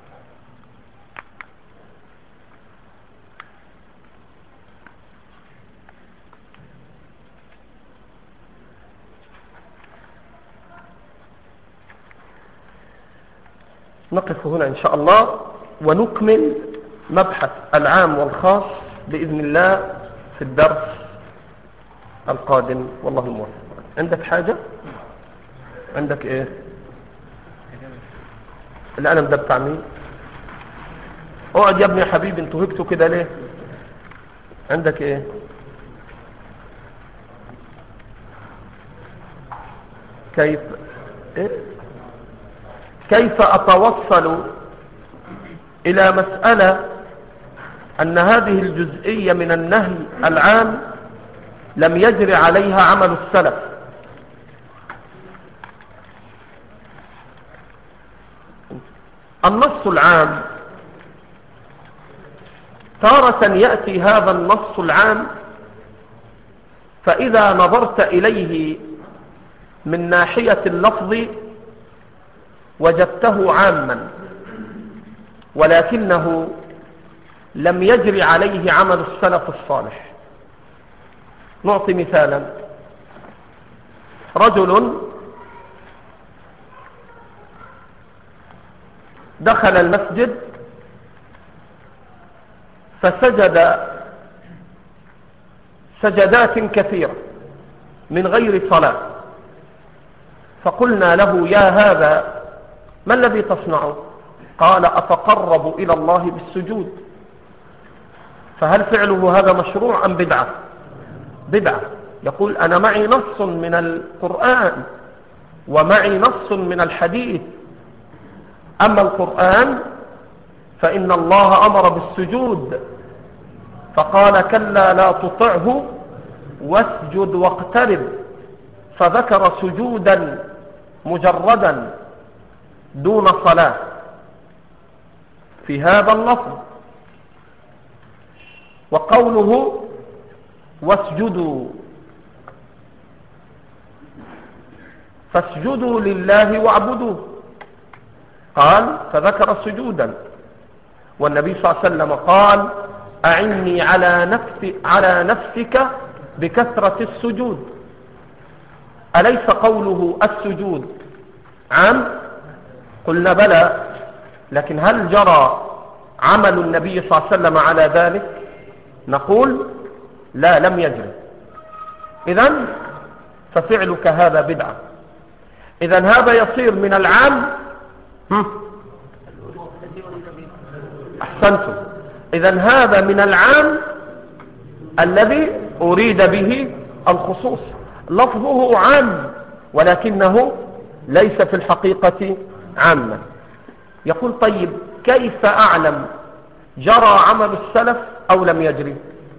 نقف هنا إن شاء الله ونكمل مبحث العام والخاص بإذن الله في الدرس القادم، والله الموفق. عندك حاجة؟ عندك ايه؟ القلم ده بتاع مين؟ اقعد يا ابني يا حبيبي، انتوا هبتوا كده ليه؟ عندك ايه؟ كيف إيه؟ كيف أتوصل إلى مسألة أن هذه الجزئية من النهي العام لم يجري عليها عمل السلف؟ النص العام تارة يأتي هذا النص العام فإذا نظرت إليه من ناحية اللفظ وجدته عاما، ولكنه لم يجري عليه عمل السلف الصالح. نعطي مثالا: رجل دخل المسجد فسجد سجدات كثيرة من غير صلاة، فقلنا له: يا هذا ما الذي تصنعه؟ قال: أتقرب إلى الله بالسجود. فهل فعله هذا مشروع أم بدعة؟ بدعة. يقول: أنا معي نص من القرآن ومعي نص من الحديث، أما القرآن فإن الله أمر بالسجود فقال: كلا لا تطعه واسجد واقترب، فذكر سجودا مجردا دون صلاة في هذا اللفظ. وقوله واسجدوا، فاسجدوا لله واعبدوه، قال فذكر سجودا. والنبي صلى الله عليه وسلم قال: أعني على نفسي على نفسك بكثرة السجود. أليس قوله السجود عام؟ قلنا بلى، لكن هل جرى عمل النبي صلى الله عليه وسلم على ذلك؟ نقول لا، لم يجري. إذن ففعلك هذا بدعة. إذن هذا يصير من العام. أحسنتم. إذن هذا من العام الذي أريد به الخصوص، لفظه عام ولكنه ليس في الحقيقة عاما. يقول: طيب كيف أعلم جرى عمل السلف أو لم يجري؟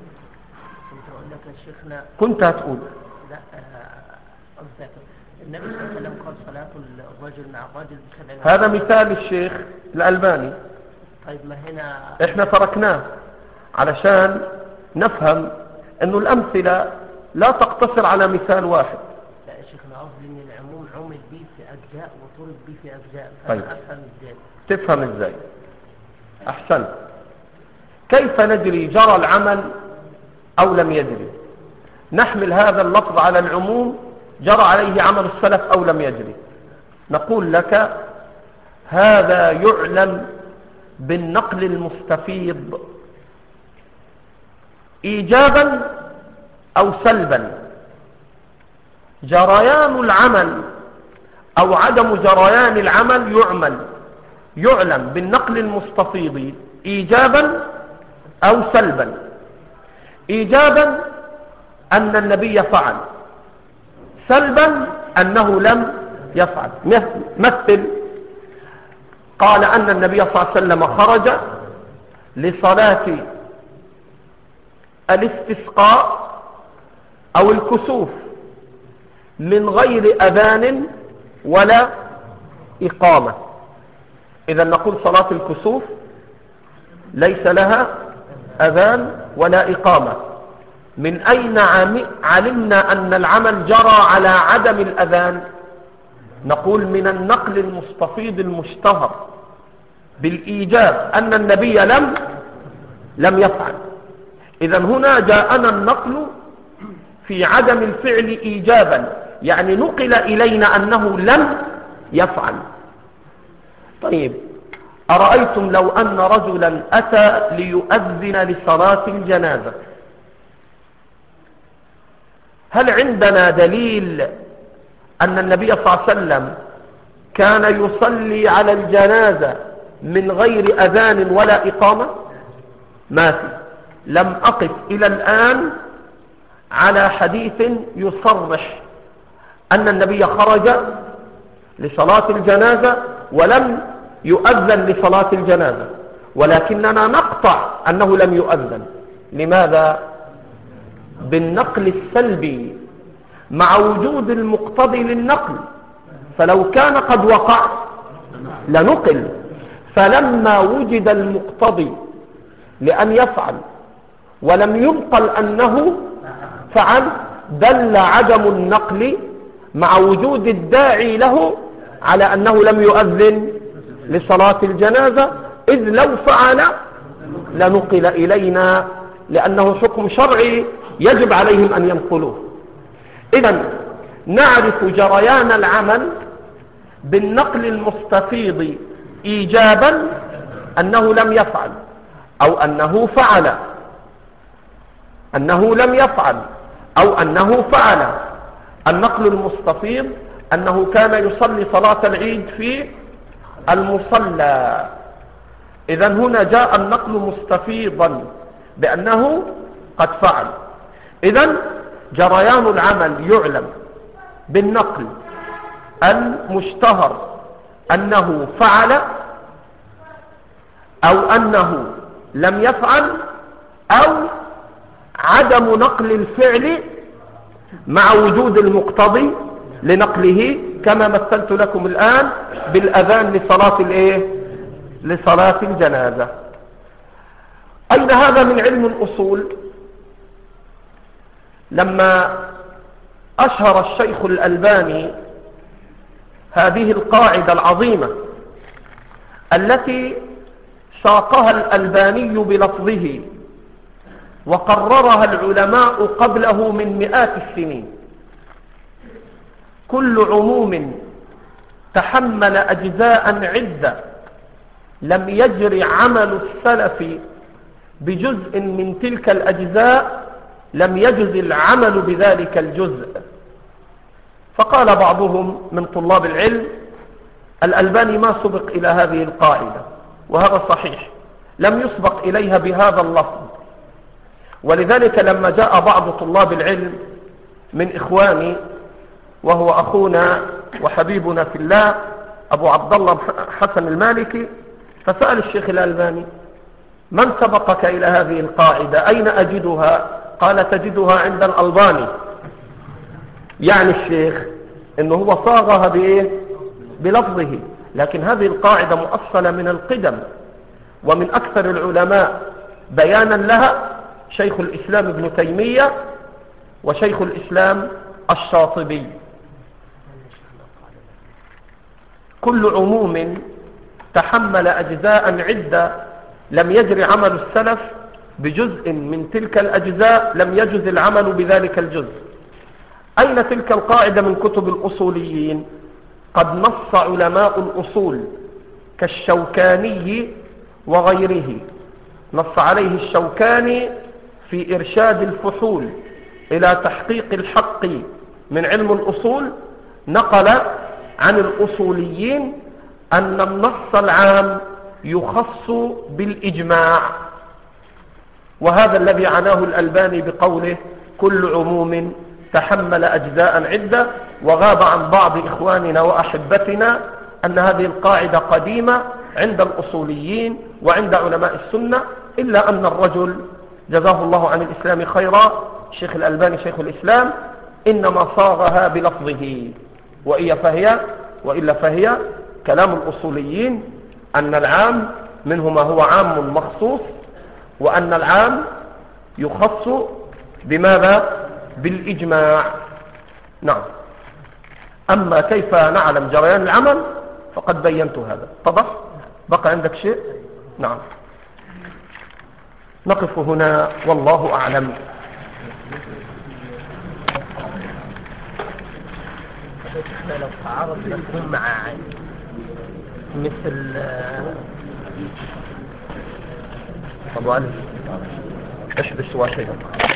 كنت هتقول لا، أه النبي صلى الله عليه وسلم قال: صلاة الرجل مع الرجل بسبع. هذا مثال الشيخ الألباني. طيب ما هنا احنا تركناه علشان نفهم انه الامثلة لا تقتصر على مثال واحد. لا يا شيخنا، قصدي ان العموم عمل به في اجزاء وطرد به في اجزاء. طيب افهم ازاي؟ تفهم ازاي؟ احسنت. كيف ندري جرى العمل او لم يجري؟ نحمل هذا اللفظ على العموم، جرى عليه عمل السلف او لم يجري. نقول لك: هذا يعلم بالنقل المستفيض إيجابا أو سلبا. جريان العمل أو عدم جريان العمل يعمل يعلم بالنقل المستفيض إيجابا أو سلبا. إيجابا أن النبي فعل، سلبا أنه لم يفعل. مثل: قال أن النبي صلى الله عليه وسلم خرج لصلاة الاستسقاء أو الكسوف من غير أذان ولا إقامة. إذا نقول صلاة الكسوف ليس لها أذان ولا إقامة. من أين علمنا أن العمل جرى على عدم الأذان؟ نقول من النقل المستفيض المشتهر بالإيجاب أن النبي لم لم يفعل. إذن هنا جاءنا النقل في عدم الفعل إيجابا، يعني نقل إلينا أنه لم يفعل. طيب، أرأيتم لو أن رجلا أتى ليؤذن لصلاة الجنازة، هل عندنا دليل أن النبي صلى الله عليه وسلم كان يصلي على الجنازة من غير أذان ولا إقامة؟ ما في. لم أقف إلى الآن على حديث يصرح أن النبي خرج لصلاة الجنازة ولم يؤذن لصلاة الجنازة، ولكننا نقطع أنه لم يؤذن. لماذا؟ بالنقل السلبي مع وجود المقتضي للنقل، فلو كان قد وقع لنقل. فلما وجد المقتضي لأن يفعل ولم ينقل أنه فعل، دل عدم النقل مع وجود الداعي له على أنه لم يؤذن لصلاة الجنازة، إذ لو فعل لنقل إلينا، لأنه حكم شرعي يجب عليهم أن ينقلوه. إذن نعرف جريان العمل بالنقل المستفيض إيجابا أنه لم يفعل أو أنه فعل، أنه لم يفعل أو أنه فعل. النقل المستفيض أنه كان يصلي صلاة العيد في المصلى، إذن هنا جاء النقل مستفيضا بأنه قد فعل. إذن جريان العمل يعلم بالنقل المشتهر أنه فعل أو أنه لم يفعل، أو عدم نقل الفعل مع وجود المقتضي لنقله، كما مثلت لكم الآن بالأذان لصلاة الإيه؟ لصلاة الجنازة. أين هذا من علم الأصول؟ لما أشهر الشيخ الألباني هذه القاعدة العظيمة التي ساقها الألباني بلفظه وقررها العلماء قبله من مئات السنين: كل عموم تحمل أجزاء عدة لم يجري عمل السلف بجزء من تلك الأجزاء لم يجز العمل بذلك الجزء. فقال بعضهم من طلاب العلم: الألباني ما سبق إلى هذه القاعدة، وهذا صحيح، لم يسبق إليها بهذا اللفظ. ولذلك لما جاء بعض طلاب العلم من إخواني وهو أخونا وحبيبنا في الله أبو عبد الله حسن المالكي، فسأل الشيخ الألباني: من سبقك إلى هذه القاعدة؟ أين أجدها؟ قال: تجدها عند الألباني. يعني الشيخ إنه هو صاغها بإيه؟ بلفظه، لكن هذه القاعدة مؤصلة من القدم، ومن أكثر العلماء بيانا لها شيخ الإسلام ابن تيمية وشيخ الإسلام الشاطبي. كل عموم تحمل أجزاء عدة لم يجري عمل السلف بجزء من تلك الأجزاء لم يجز العمل بذلك الجزء. أين تلك القاعدة من كتب الأصوليين؟ قد نص علماء الأصول كالشوكاني وغيره، نص عليه الشوكاني في إرشاد الفحول إلى تحقيق الحق من علم الأصول، نقل عن الأصوليين أن النص العام يخص بالإجماع، وهذا الذي عناه الألباني بقوله: كل عموم تحمل أجزاء عدة. وغاب عن بعض إخواننا وأحبتنا أن هذه القاعدة قديمة عند الأصوليين وعند علماء السنة، إلا أن الرجل جزاه الله عن الإسلام خيرا الشيخ الألباني شيخ الإسلام إنما صاغها بلفظه، وإلا فهي, وإلا فهي كلام الأصوليين أن العام منه ما هو عام مخصوص، وأن العام يخص بماذا؟ بالإجماع. نعم. أما كيف نعلم جريان العمل فقد بينت هذا. اتضح؟ بقى عندك شيء؟ نعم. نقف هنا والله أعلم. لو تعارض مفهوم مع مثل أبو علي اشبس واحدا.